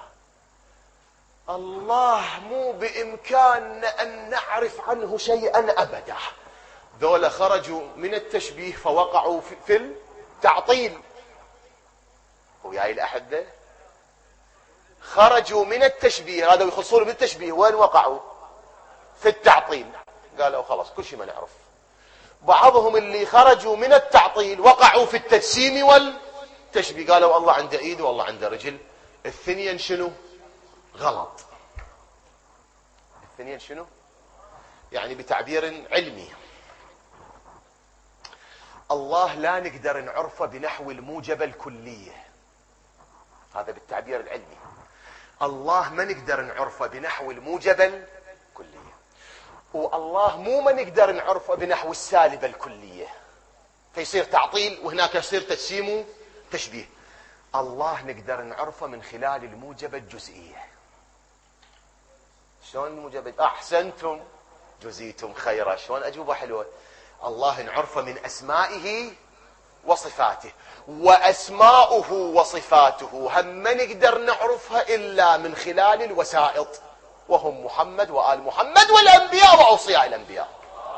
الله مو بإمكاننا أن نعرف عنه شيئا أبدا. ذولا خرجوا من التشبيه فوقعوا في التعطيل. وياي الأحبة، خرجوا من التشبيه، هذا يخصون من التشبيه، وين وقعوا؟ في التعطيل. قالوا خلاص كل شيء ما نعرف. بعضهم اللي خرجوا من التعطيل وقعوا في التجسيم والتشبيه، قالوا الله عنده ايد والله عنده رجل. الثنين شنو؟ غلط. الثنين شنو؟ يعني بتعبير علمي، الله لا نقدر نعرفه بنحو الموجبة الكلية، هذا بالتعبير العلمي. الله ما نقدر نعرفه بنحو الموجبة الكلية، والله مو ما نقدر نعرفه بنحو السالبة الكلية، فيصير تعطيل وهناك يصير تجسيم وتشبيه. الله نقدر نعرفه من خلال الموجبة الجزئية. شلون الموجبة؟ أحسنتم جزيتم خيرا. شلون أجوبة حلوة. الله نعرفه من أسمائه وصفاته، وأسماؤه وصفاته هم ما نقدر نعرفها إلا من خلال الوسائط، وهم محمد وآل محمد والأنبياء وأوصياء الأنبياء.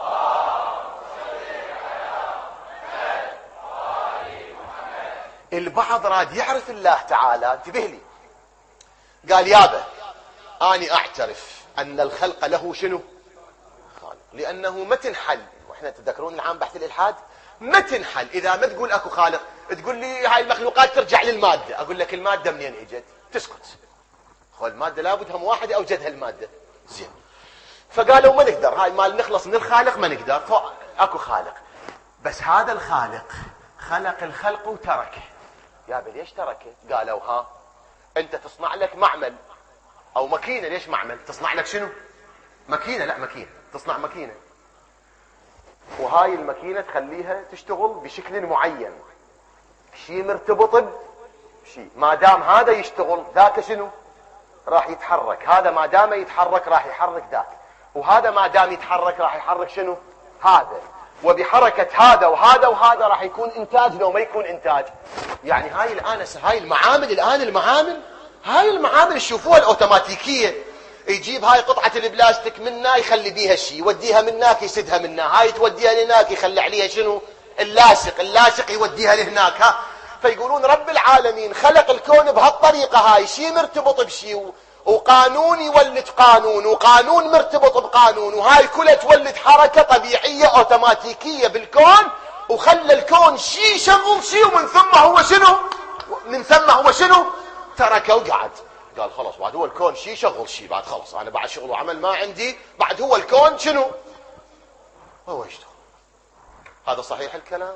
البعض راد يعرف الله تعالى، انتبه لي، قال يابا أنا أعترف أن الخلق له شنو؟ خالق، لأنه ما تنحل. واحنا تذكرون العام بحث الإلحاد، ما تنحل إذا ما تقول أكو خالق. تقول لي هاي المخلوقات ترجع للمادة، أقول لك المادة منين إجت؟ تسكت. المادة لابد هم واحد أوجدها المادة. زين، فقالوا ما نقدر، هاي مال نخلص من الخالق ما نقدر، أكو خالق. بس هذا الخالق خلق الخلق وتركه. يابا ليش تركه؟ قالوا ها أنت تصنع لك معمل أو ماكينة. ليش معمل؟ تصنع لك شنو؟ ماكينة. لا ماكينة، تصنع ماكينة، وهاي الماكينة تخليها تشتغل بشكل معين، شيء مرتبط بشيء. ما دام هذا يشتغل ذاك شنو؟ راح يتحرك. هذا ما دام يتحرك راح يحرك ذاك، وهذا ما دام يتحرك راح يحرك شنو؟ هذا. وبحركة هذا وهذا وهذا راح يكون إنتاج لو ما يكون إنتاج. يعني هاي الآن هاي المعامل، الآن المعامل، هاي المعامل تشوفوها الأوتوماتيكية، يجيب هاي قطعة البلاستيك منا يخلي بيها شيء، يوديها مناك يسدها منا، هاي توديها لهناك يخلي عليها شنو؟ اللاصق يوديها لهناك. ها، فيقولون رب العالمين خلق الكون بهالطريقة، هاي شيء مرتبط بشيء، وقانون يولد قانون، وقانون مرتبط بقانون، وهاي كلها تولد حركة طبيعية اوتوماتيكية بالكون، وخلى الكون شي يشغل شي، ومن ثم هو شنو؟ من ثم هو شنو؟ تركه وقعد. قال خلاص بعد هو الكون شي شغل شي، بعد خلاص انا بعد شغل وعمل ما عندي، بعد هو الكون شنو؟ هو يشتغل. هذا صحيح الكلام؟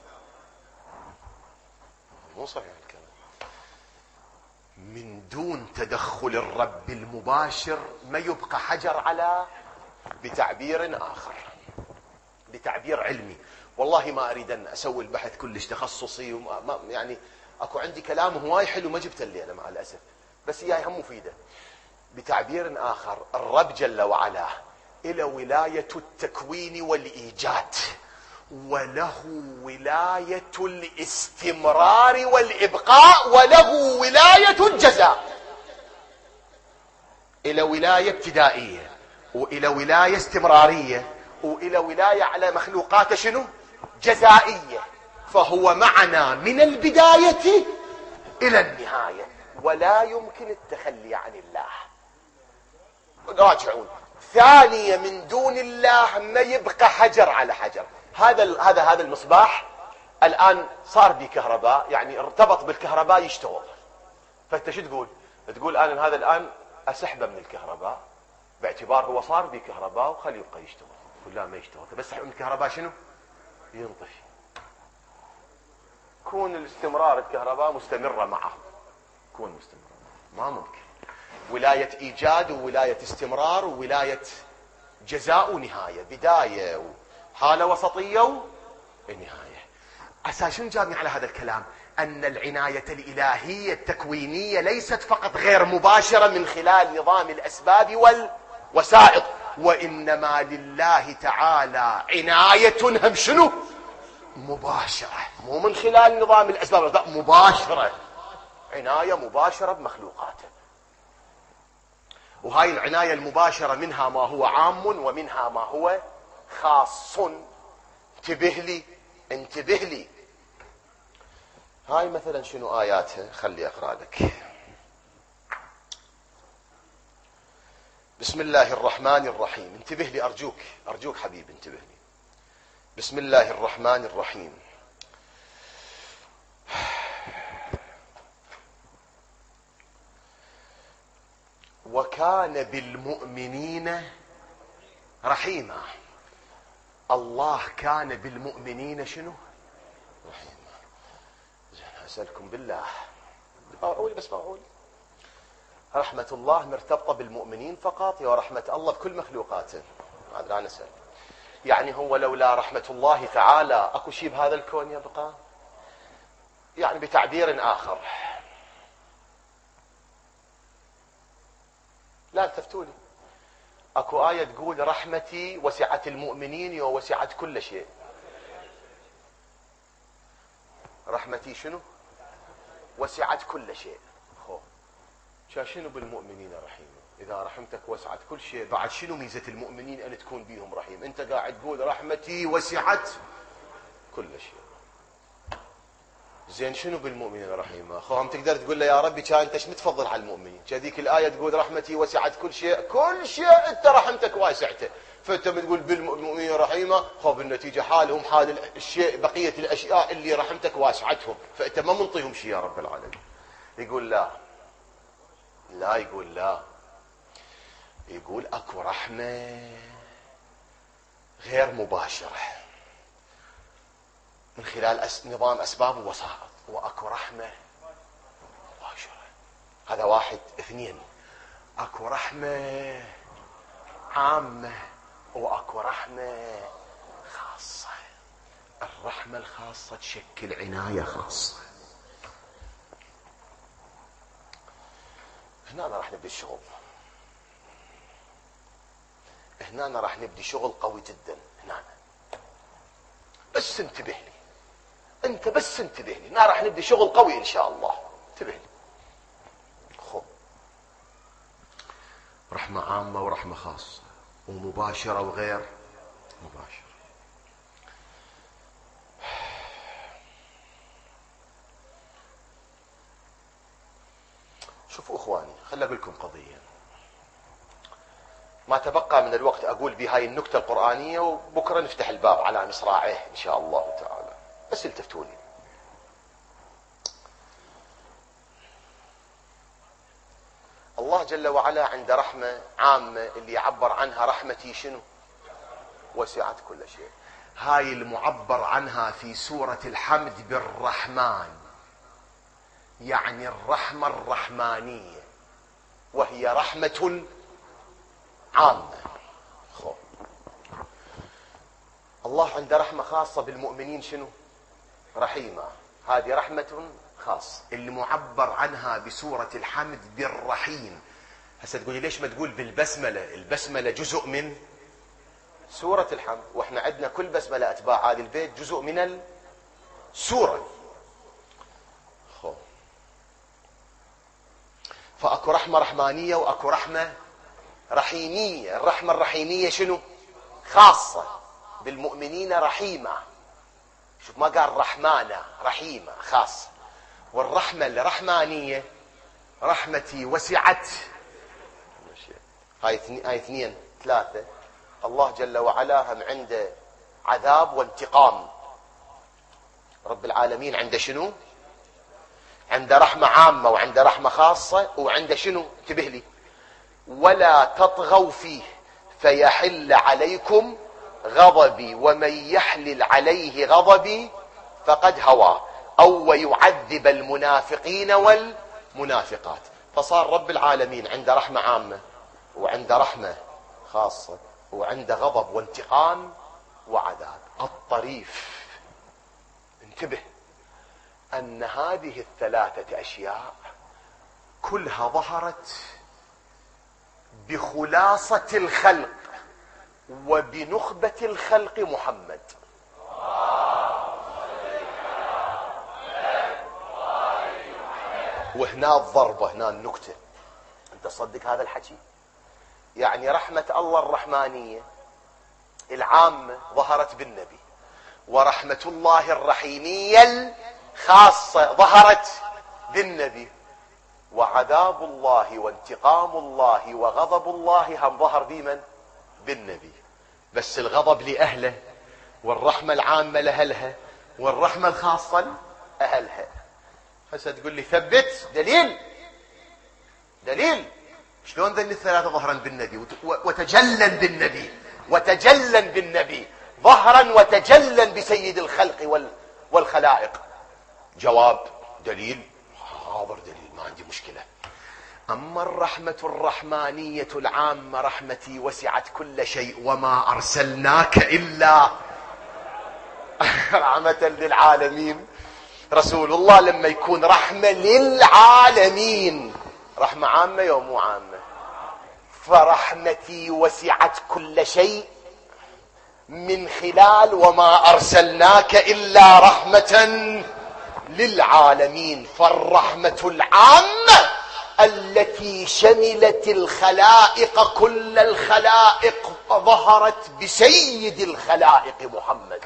مو صحيح الكلام. من دون تدخل الرب المباشر ما يبقى حجر على، بتعبير آخر، بتعبير علمي، والله ما أريد أن أسوي البحث كلش تخصصي، وما يعني أكو عندي كلام هواي حلو ما جبت الليلة مع الأسف، بس هي هم مفيدة. بتعبير آخر، الرب جل وعلا إلى ولاية التكوين والإيجاد، وله ولاية الاستمرار والإبقاء، وله ولاية الجزاء. إلى ولاية ابتدائية، وإلى ولاية استمرارية، وإلى ولاية على مخلوقات شنو؟ جزائية. فهو معنا من البداية إلى النهاية، ولا يمكن التخلي عن الله. راجعون. ثانية، من دون الله ما يبقى حجر على حجر. هذا المصباح الآن صار به كهرباء، يعني ارتبط بالكهرباء يشتغل. فانت شو تقول؟ تقول انا هذا الآن اسحبه من الكهرباء باعتبار هو صار به كهرباء وخليه يبقى يشتغل. تقول لا ما يشتغل، بس من الكهرباء شنو؟ ينطفي. كون الاستمرار الكهرباء مستمرة معه، كون مستمرة، ما ممكن. ولاية إيجاد وولاية استمرار وولاية جزاء ونهاية، بداية وحالة وسطية ونهاية. أساس شنو جابني على هذا الكلام؟ أن العناية الإلهية التكوينية ليست فقط غير مباشرة من خلال نظام الأسباب والوسائط، وإنما لله تعالى عناية هم شنو؟ مباشرة، مو من خلال نظام الأسباب، لا، مباشرة، عناية مباشرة بمخلوقاته. وهاي العناية المباشرة منها ما هو عام ومنها ما هو خاص. انتبه لي، انتبه لي. هاي مثلا شنو آياتها؟ خلي أقرأ لك. بسم الله الرحمن الرحيم. انتبه لي أرجوك، أرجوك حبيب انتبه لي. بسم الله الرحمن الرحيم. وكان بالمؤمنين رحيما. الله كان بالمؤمنين شنو؟ رحيما. أسألكم بالله، باعولي بس باعولي. رحمة الله مرتبطة بالمؤمنين فقط، يا رحمة الله بكل مخلوقاته؟ ما لا نسأل. يعني هو لولا رحمة الله تعالى أكو شيء بهذا الكون يبقى؟ يعني بتعبير آخر، لا تفتولي، اكو آية تقول رحمتي وسعت المؤمنين ووسعت كل شيء. رحمتي شنو؟ وسعت كل شيء. شنو بالمؤمنين رحيم؟ اذا رحمتك وسعت كل شيء، بعد شنو ميزة المؤمنين ان تكون بيهم رحيم؟ انت قاعد تقول رحمتي وسعت كل شيء، زين شنو بالمؤمنين رحيم؟ هم تقدر تقول له يا ربي كان انت ايش متفضل على المؤمنين؟ كذيك الايه تقول رحمتي وسعت كل شيء، كل شيء انت رحمتك واسعته، فانت بتقول بالمؤمنين رحيمه، خب النتيجه حالهم حال الشيء بقيه الاشياء اللي رحمتك واسعتهم، فانت ما منطيهم شيء يا رب العالمين. يقول لا، لا يقول لا، يقول اكو رحمه غير مباشره من خلال نظام أسباب ووسائط، وأكو رحمة مباشرة. هذا واحد. اثنين، أكو رحمة عامة وأكو رحمة خاصة. الرحمة الخاصة تشكل عناية خاصة. هنا أنا راح نبدي الشغل، هنا أنا راح نبدي شغل قوي جدا. هنا بس انتبه لي انت، بس انتبه لي، ما راح نبدي شغل قوي ان شاء الله. انتبه لي. خب، رحمة عامة ورحمة خاصة، ومباشرة وغير مباشرة. شوفوا اخواني، خليني أقول لكم قضية ما تبقى من الوقت أقول بهاي النكتة القرآنية، وبكرة نفتح الباب على مصراعيه إن شاء الله تعالى. بس التفتوني. الله جل وعلا عنده رحمة عامة اللي يعبر عنها رحمتي شنو؟ وسعت كل شيء. هاي المعبر عنها في سورة الحمد بالرحمن، يعني الرحمة الرحمانية، وهي رحمة عامة. الله عنده رحمة خاصة بالمؤمنين شنو؟ رحيمة. هذه رحمة خاصة اللي معبر عنها بسورة الحمد بالرحيم. هسه تقولي ليش ما تقول بالبسملة؟ البسملة جزء من سورة الحمد، واحنا عندنا كل بسملة أتباع آل البيت جزء من السورة. فأكو رحمة رحمانية وأكو رحمة رحيمية. الرحمة الرحيمية شنو؟ خاصة بالمؤمنين، رحيمة. شوف ما قال رحمانة، رحيمة خاصة. والرحمة الرحمانية رحمتي وسعت. هاي 2 3. الله جل وعلا هم عنده عذاب وانتقام. رب العالمين عنده شنو؟ عنده رحمة عامة وعنده رحمة خاصة وعنده شنو؟ انتبه لي. ولا تطغوا فيه فيحل عليكم غضبي ومن يحلل عليه غضبي فقد هوى، أو ويعذب المنافقين والمنافقات. فصار رب العالمين عنده رحمة عامة وعنده رحمة خاصة وعنده غضب وانتقام وعذاب. الطريف انتبه أن هذه ال3 أشياء كلها ظهرت بخلاصة الخلق وبنخبة الخلق محمد. وهنا الضربة، هنا النكتة. أنت تصدق هذا الحكي؟ يعني رحمة الله الرحمانية العامة ظهرت بالنبي، ورحمة الله الرحيمية الخاصة ظهرت بالنبي، وعذاب الله وانتقام الله وغضب الله هم ظهر بمن؟ بالنبي. بس الغضب لأهله، والرحمة العامة لأهلها، والرحمة الخاصة لأهلها. هسه تقول لي ثبت دليل. شلون ذن ال3 ظهرا بالنبي وتجلا بالنبي ظهرا وتجلا بسيد الخلق والخلائق؟ جواب دليل، حاضر دليل، ما عندي مشكلة. أما الرحمة الرحمانية العامة رحمتي وسعت كل شيء وما أرسلناك إلا رحمة للعالمين. رسول الله لما يكون رحمة للعالمين، رحمة عامة يوم مو عامة. فرحمتي وسعت كل شيء من خلال وما أرسلناك إلا رحمة للعالمين. فالرحمة العامة التي شملت الخلائق كل الخلائق ظهرت بسيد الخلائق محمد.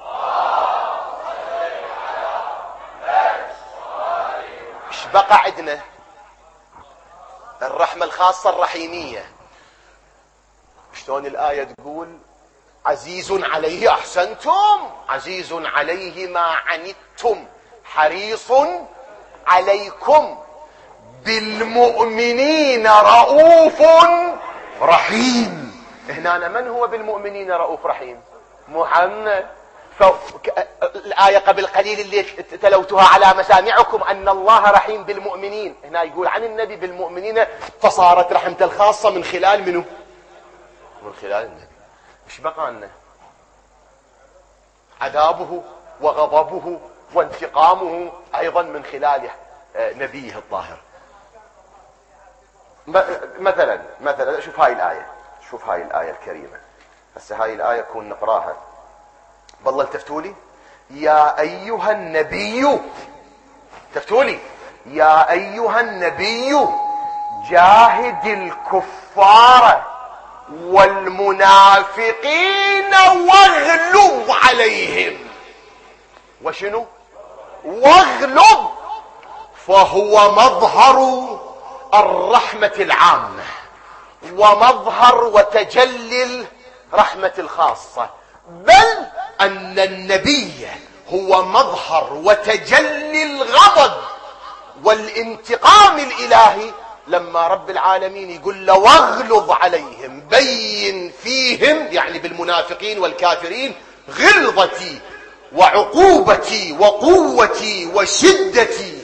ايش بقى عندنا؟ الرحمة الخاصة الرحيمية. شلون الآية تقول؟ عزيز عليه، أحسنتم، عزيز عليه ما عنتم حريص عليكم بالمؤمنين رؤوف رحيم. هنا من هو بالمؤمنين رؤوف رحيم؟ محمد. الآية قبل قليل اللي تلوتها على مسامعكم أن الله رحيم بالمؤمنين، هنا يقول عن النبي بالمؤمنين، فصارت رحمته الخاصة من خلال منه؟ من خلال النبي. مش بقى لنا عذابه وغضبه وانتقامه أيضا من خلال نبيه الطاهر. مثلا شوف هاي الآية الكريمة. هسه هاي الآية كون نقراها. بالله التفتولي يا أيها النبي، تفتولي يا أيها النبي جاهد الكفار والمنافقين واغلظ عليهم. وشنو؟ واغلظ. فهو مظهر الرحمة العامة ومظهر وتجلي الرحمة الخاصة، بل أن النبي هو مظهر وتجلي الغضب والانتقام الإلهي. لما رب العالمين يقول له واغلظ عليهم، بين فيهم يعني بالمنافقين والكافرين غلظتي وعقوبتي وقوتي وشدتي،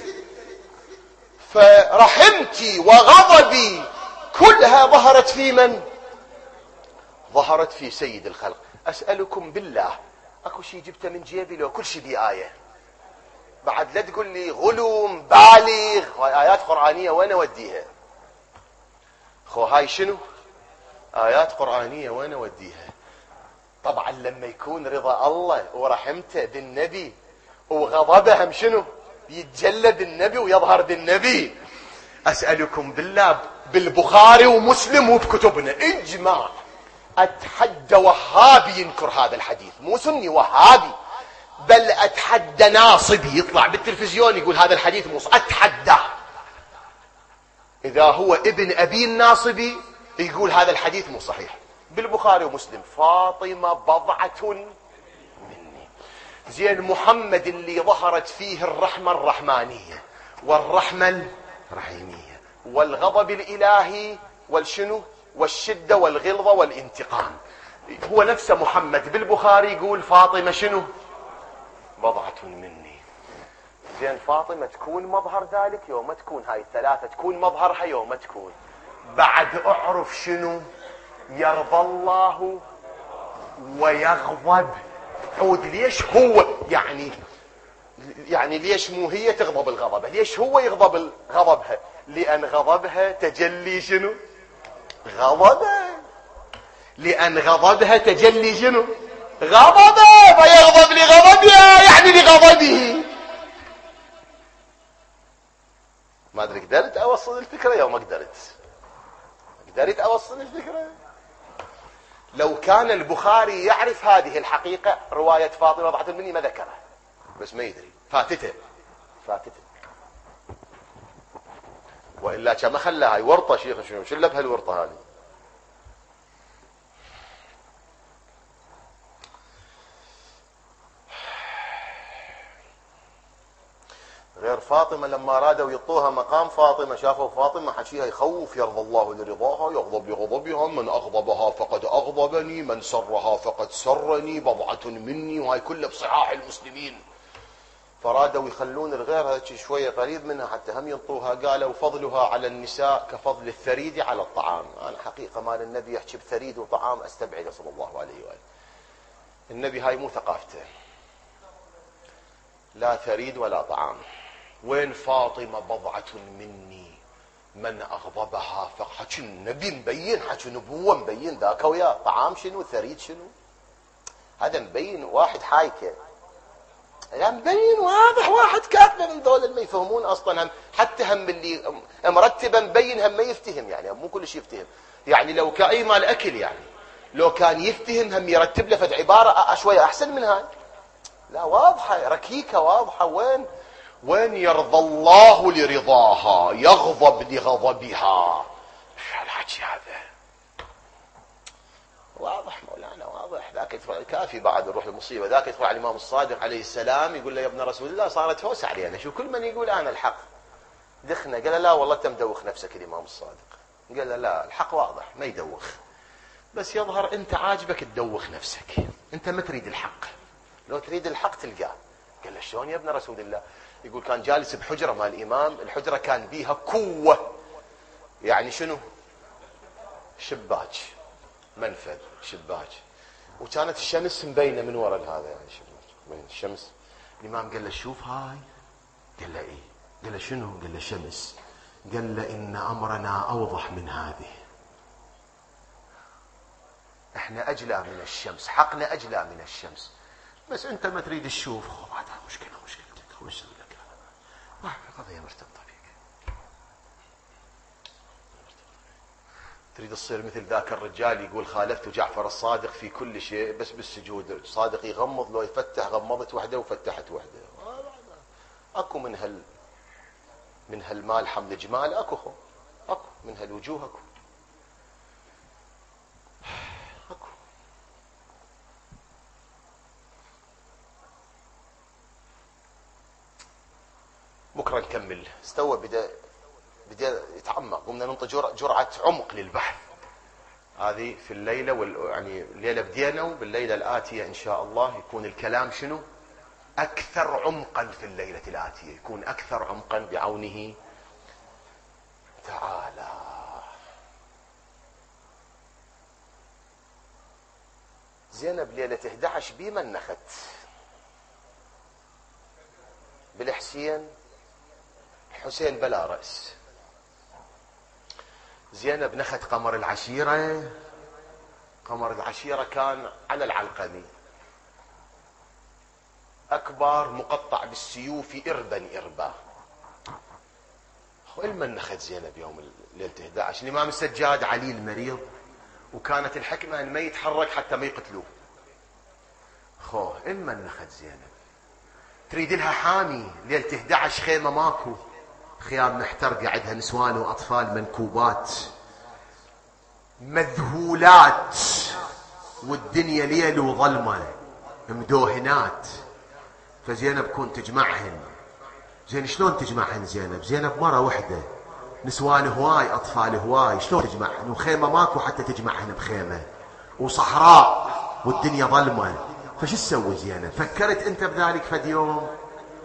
فرحمتي وغضبي كلها ظهرت في من؟ ظهرت في سيد الخلق. أسألكم بالله، أكو شيء جبته من جيبي لو كل شيء بآية؟ بعد لا تقول لي غلوم بالغ آيات قرآنية وين أوديها؟ خو هاي شنو؟ آيات قرآنية وين أوديها؟ طبعا لما يكون رضا الله ورحمته بالنبي وغضبه هم شنو؟ يتجلى بالنبي ويظهر بالنبي. أسألكم بالله، بالبخاري ومسلم وبكتبنا إجماع، أتحدى وهابي ينكر هذا الحديث، مو سني وهابي، بل أتحدى ناصبي يطلع بالتلفزيون يقول هذا الحديث مو صحيح، أتحداه إذا هو ابن أبي الناصبي يقول هذا الحديث مو صحيح. بالبخاري ومسلم فاطمة بضعة مني. زين محمد اللي ظهرت فيه الرحمة الرحمانية والرحمة الرحيمية والغضب الإلهي والشنو والشدة والغلظة والانتقام، هو نفسه محمد بالبخاري يقول فاطمة شنو؟ بضعة مني. زين فاطمة تكون مظهر ذلك يوم تكون هاي الثلاثة، تكون مظهرها يوم تكون. بعد أعرف شنو؟ يرضى الله ويغضب. عود ليش هو يعني ليش مو هي تغضب الغضب؟ ليش هو يغضب غضبها؟ لأن غضبها تجلي شنو؟ غضبه. لأن غضبها تجلي شنو؟ غضبه. فيغضب لغضبها يعني لغضبه. ما أدري قدرت أوصل الفكرة يوم ما قدرت أوصل الفكرة. لو كان البخاري يعرف هذه الحقيقة، رواية فاطمة بضعة مني ما ذكرها، بس ما يدري، فاتته. وإلا كما خلاها هاي ورطة. شيخ شو اللي بهالورطة هذه؟ غير فاطمة لما رادوا يطوها مقام فاطمة، شافوا فاطمة حكيها يخوف، يرضى الله لرضاها يغضب لغضبها، من أغضبها فقد أغضبني، من سرها فقد سرني، بضعة مني، وهاي كلها بصحاح المسلمين. فرادوا يخلون الغير شوية قريب منها حتى هم ينطوها. قالوا فضلها على النساء كفضل الثريد على الطعام. أنا حقيقة مال النبي يحكي بثريد وطعام أستبعده صلى الله عليه وآله. النبي هاي مو ثقافته، لا ثريد ولا طعام. وين فاطمة بضعة مني من أغضبها فحكي النبي مبين، حكي نبوة مبين، ذاك ويا طعام شنو ثريد شنو؟ هذا مبين واحد حايكه، يعني مبين واضح واحد كاتبه من دول ما يفهمون اصلا. هم حتى هم اللي مرتبه مبين هم ما يفتهم، يعني مو كل شيء يفتهم. يعني لو كاي مال اكل، يعني لو كان يفتهم هم يرتب له فد عباره شويه احسن من هاي. لا واضحه ركيكه واضحه. وين يرضى الله لرضاها يغضب لغضبها؟ شو الحكي هذا؟ واضح مولانا واضح. ذاك يدخل كافي بعد نروح المصيبه، ذاك يدخل على الامام الصادق عليه السلام يقول له يا ابن رسول الله صارت فوس علينا، شو كل من يقول انا الحق دخنا. قال له لا والله انت مدوخ نفسك الامام الصادق. قال له لا الحق واضح ما يدوخ، بس يظهر انت عاجبك تدوخ نفسك، انت ما تريد الحق، لو تريد الحق تلقاه. قال له شلون يا ابن رسول الله؟ يقول كان جالس بحجره مال الامام، الحجره كان بيها قوه، يعني شنو؟ شباك، منفذ شباك، وكانت الشمس مبينه من وراء هذا، يعني شباك الشمس. الامام قال له شوف هاي. قال له ايه؟ قال له شنو؟ قال له شمس. قال له ان امرنا اوضح من هذه، احنا اجلى من الشمس، حقنا اجلى من الشمس، بس انت ما تريد تشوف. هذا مشكلتك، وش اسوي لك؟ قضيه مرتبطه فيك. تريد تصير مثل ذاك الرجال يقول خالفت جعفر الصادق في كل شيء بس بالسجود. صادق يغمض لو يفتح، غمضت وحده وفتحت وحده. اكو من هالمال حمل جمال اكو من هالوجوه اكو. بكره نكمل. استوى بدا يتعمق، قمنا ننطي جرعه عمق للبحث. هذه في الليله يعني الليله بدينا، وبالليله الاتيه ان شاء الله يكون الكلام شنو؟ اكثر عمقا. في الليله الاتيه يكون اكثر عمقا بعونه تعالى. زينب ليله 11 بمن نخت؟ بالحسين. حسين بلا رأس. زينب نخت قمر العشيرة. قمر العشيرة كان على العلقمي، أكبر مقطع بالسيوف إربا إربا. المن نخت زينب يوم ليلة 11؟ الإمام السجاد علي المريض، وكانت الحكمة أن ما يتحرك حتى ما يقتلوه. المن نخت زينب؟ تريد لها حامي ليلة 11 خيمة ماكو، خيام محترقة عندها نسوان وأطفال منكوبات مذهولات، والدنيا ليل وظلمة مدوهنات. فزينب كنت تجمعهن. زين شلون تجمعهن زينب؟ زينب مرة وحدة، نسوان هواي، أطفال هواي، شلون تجمعهن؟ وخيمة ماكو حتى تجمعهن بخيمة، وصحراء والدنيا ظلمة. فش تسوي زينب؟ فكرت انت بذلك فد يوم؟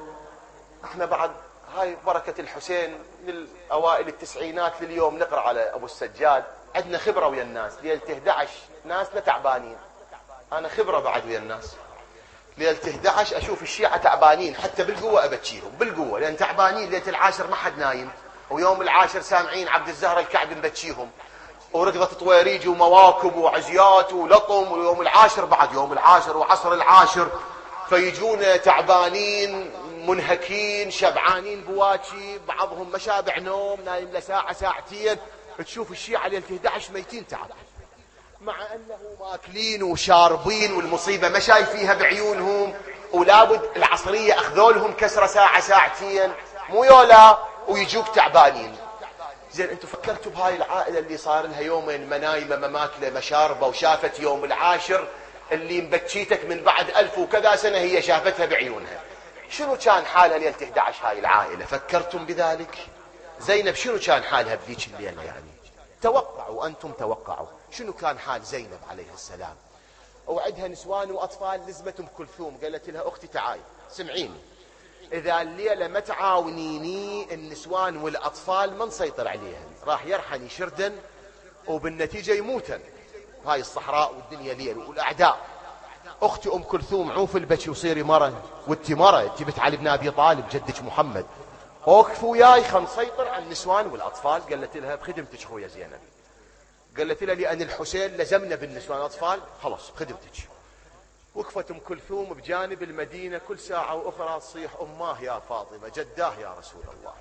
احنا بعد هاي بركة الحسين من اوائل التسعينات لليوم نقرأ على ابو السجاد، عندنا خبرة ويا الناس. ليلة 11 ناسنا تعبانين، انا خبرة بعد ويا الناس. ليلة 11 اشوف الشيعة تعبانين، حتى بالقوة ابتشيهم بالقوة، لان تعبانين. ليلة العاشر ما حد نايم، ويوم العاشر سامعين عبد الزهر الكعب مبتشيهم، وركضة طويريج ومواكب وعزيات ولطم. ويوم العاشر بعد يوم العاشر وعصر العاشر، فيجون تعبانين منهكين شبعانين بواكي، بعضهم مشابع نوم نايم لساعة ساعتين. تشوف الشيعة ليلة 11 ميتين تعب، مع أنه ماكلين وشاربين، والمصيبة ما شايفيها بعيونهم، ولابد العصرية أخذوا لهم كسرة ساعة ساعتين مو يولا، ويجوك تعبانين. زين انتم فكرتوا بهاي العائلة اللي صار لها يومين منايمة ما ماكلة ما شاربة، وشافت يوم العاشر اللي مبكيتك من بعد 1000 وكذا سنة هي شافتها بعيونها؟ شنو كان حالها ليلة 11 هاي العائلة؟ فكرتم بذلك؟ زينب شنو كان حالها بذيك الليلة؟ يعني توقعوا أنتم، توقعوا شنو كان حال زينب عليها السلام. وعدها نسوان وأطفال. لزمت أم كلثوم قالت لها أختي تعاي سمعيني، إذا الليلة ما تعاونيني النسوان والأطفال ما نسيطر عليهم، راح يرحني شردا وبالنتيجة يموتن. هاي الصحراء والدنيا ليل والأعداء. أختي أم كلثوم عوف البكي وصيري مرة، وانتي مرة انتي بنت علي بن أبي طالب جدك محمد، وقفوا وياي خل نسيطر على النسوان والأطفال. قالت لها بخدمتك خويا زينب. قالت لها لأن الحسين لزمنا بالنسوان والأطفال، خلاص بخدمتك. وقفت أم كلثوم بجانب المدينة، كل ساعة وأخرى تصيح أماه يا فاطمة، جداه يا رسول الله.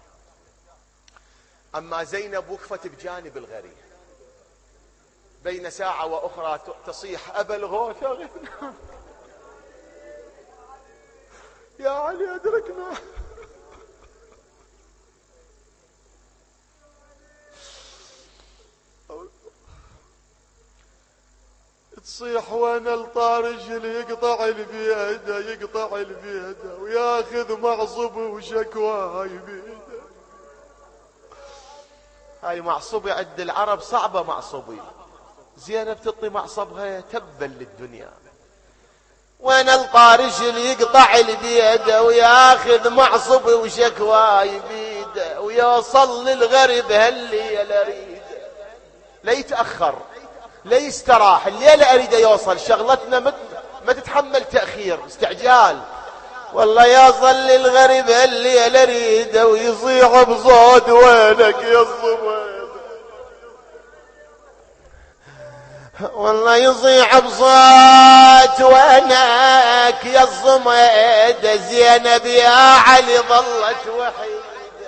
أما زينب وقفت بجانب الغريب، بين ساعة وأخرى تصيح أبا الغوث أغثنا يا علي أدركنا. تصيح وانا الطارج اللي يقطع البيده، يقطع البيده وياخذ معصب وشكوى بيده. هاي معصبة عند العرب صعبة معصبي، زينب تعطي معصبها تبا للدنيا. وانا الطارج اللي يقطع البيده وياخذ معصب وشكوى بيده، ويوصل للغرب هالليلة اريد لا يتأخر لا يستراح، الليلة اريد يوصل. شغلتنا ما تتحمل تأخير استعجال. والله يوصل للغرب هالليلة اريد، ويصيح بصوت وينك يا الصمد. والله يصيح بصوت وينك يا الصمد. زينب يا علي ظلت وحيدة،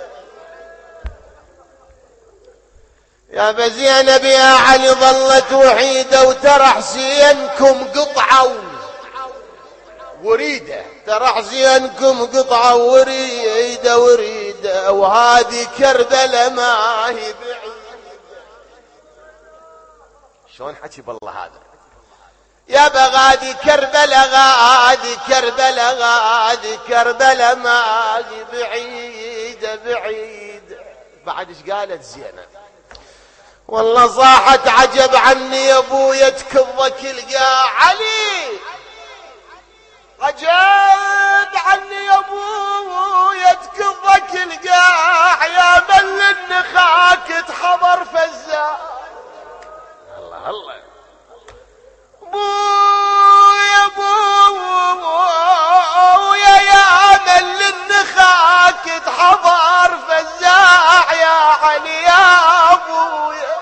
يا بزينب يا علي ظلت وحيدة، وترى حسينكم قطعة وريدة، ترى حسينكم قطعة وريدة وريدة، وهذه كربلة ما هي بعيدة. شلون حكي بالله هذا؟ يا بغادي كربلاء غادي كربلاء غادي كربلاء ما بعيدة بعيدة. بعد ايش قالت زينب؟ والله صاحت عجب عني يا ابويا تكضك القاع علي. عجب عني يا ابويا تكضك القاع يا من النخاك تحضر فزاع. الله الله بويا بويا يا من النخاك تحضر فزاع يا علي يا ابويا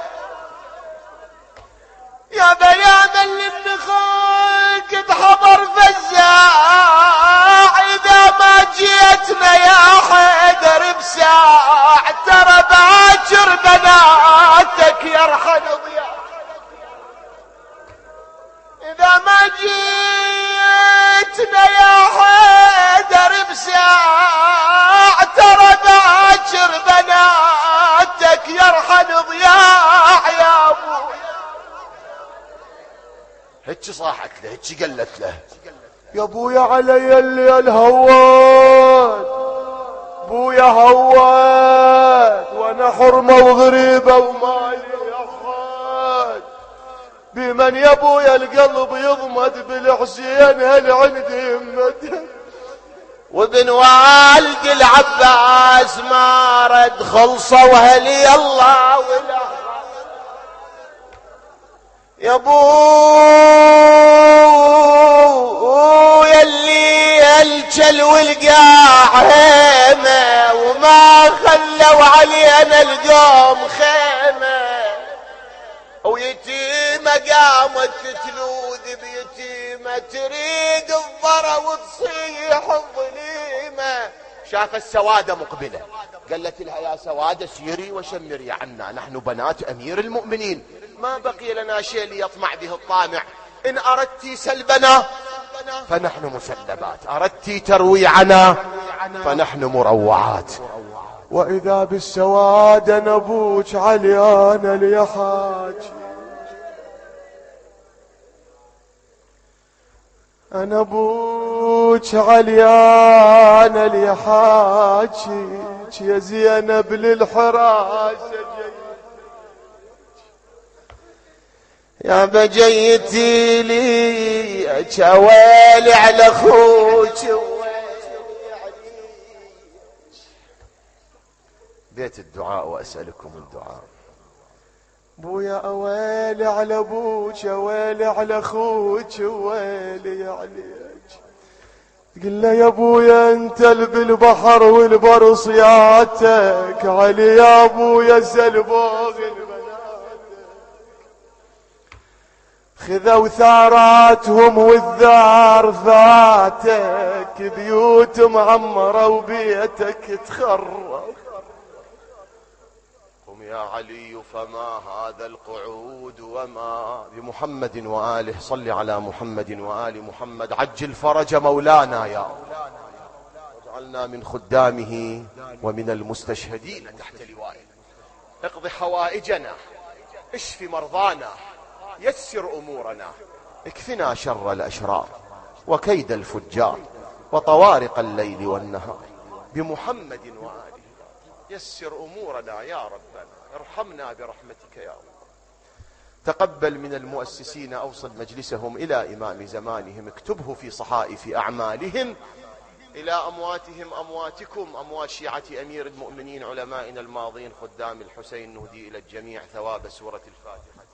يا بيان النخاك تحضر فزاع. اذا ما جيتنا يا حيدر بساع ترى باكر بناتك يرحل ضياع. إذا ما جيتنا يا حيدر بساع ترى باكر بناتك يرحل ضياع يا ابو. هيك صاحت له هيك قالت له يا ابويا علي اللي الهواد بويا هواد وانا حرمه وغريبه ومالي اخوات. بمن يا ابويا القلب يضمد بالحسين هل عندي همته. وابن والد العباس ما رد خلصه وهلي الله ولا يا ابويا اللي الجل والقاع هيمه وما خلوا علينا القوم خيمه. ويتيمة قامت تتلوذ بيتيمة تريد الضرى وتصيح الظليمة. شاف السوادة مقبلة قالت لها يا سوادة سيري وشمري عنا نحن بنات أمير المؤمنين ما بقي لنا شيء ليطمع به الطامع. إن أردت سلبنا فنحن مسلبات أردت ترويعنا فنحن مروعات. وإذا بالسوادة نبوك عليانا ليحاج. أنا أبوك عليانا ليحاجك يا زينب للحراسة يا بجيتي لي شوالي على أخوك. بيت الدعاء وأسألكم الدعاء. بويا أويلي على أبوك ويلي على أخوك ويلي عليك. قل له يا أبويا أنت اللي بالبحر والبر صياتك علي يا أبويا سلبوغ البناتك. خذوا ثاراتهم والثار فاتك بيوت معمرة وبيتك تخرب. يا علي فما هذا القعود وما بمحمد وآله صل على محمد وآل محمد. عجل فرج مولانا يا الله واجعلنا من خدامه ومن المستشهدين تحت لوائه. اقض حوائجنا اشف مرضانا يسر أمورنا اكفنا شر الأشرار وكيد الفجار وطوارق الليل والنهار. بمحمد وآله يسر أمورنا يا ربنا ارحمنا برحمتك يا الله. تقبل من المؤسسين أوصل مجلسهم إلى إمام زمانهم اكتبه في صحائف أعمالهم إلى أمواتهم أمواتكم أموات شيعة أمير المؤمنين علمائنا الماضين خدام الحسين نهدي إلى الجميع ثواب سورة الفاتحة.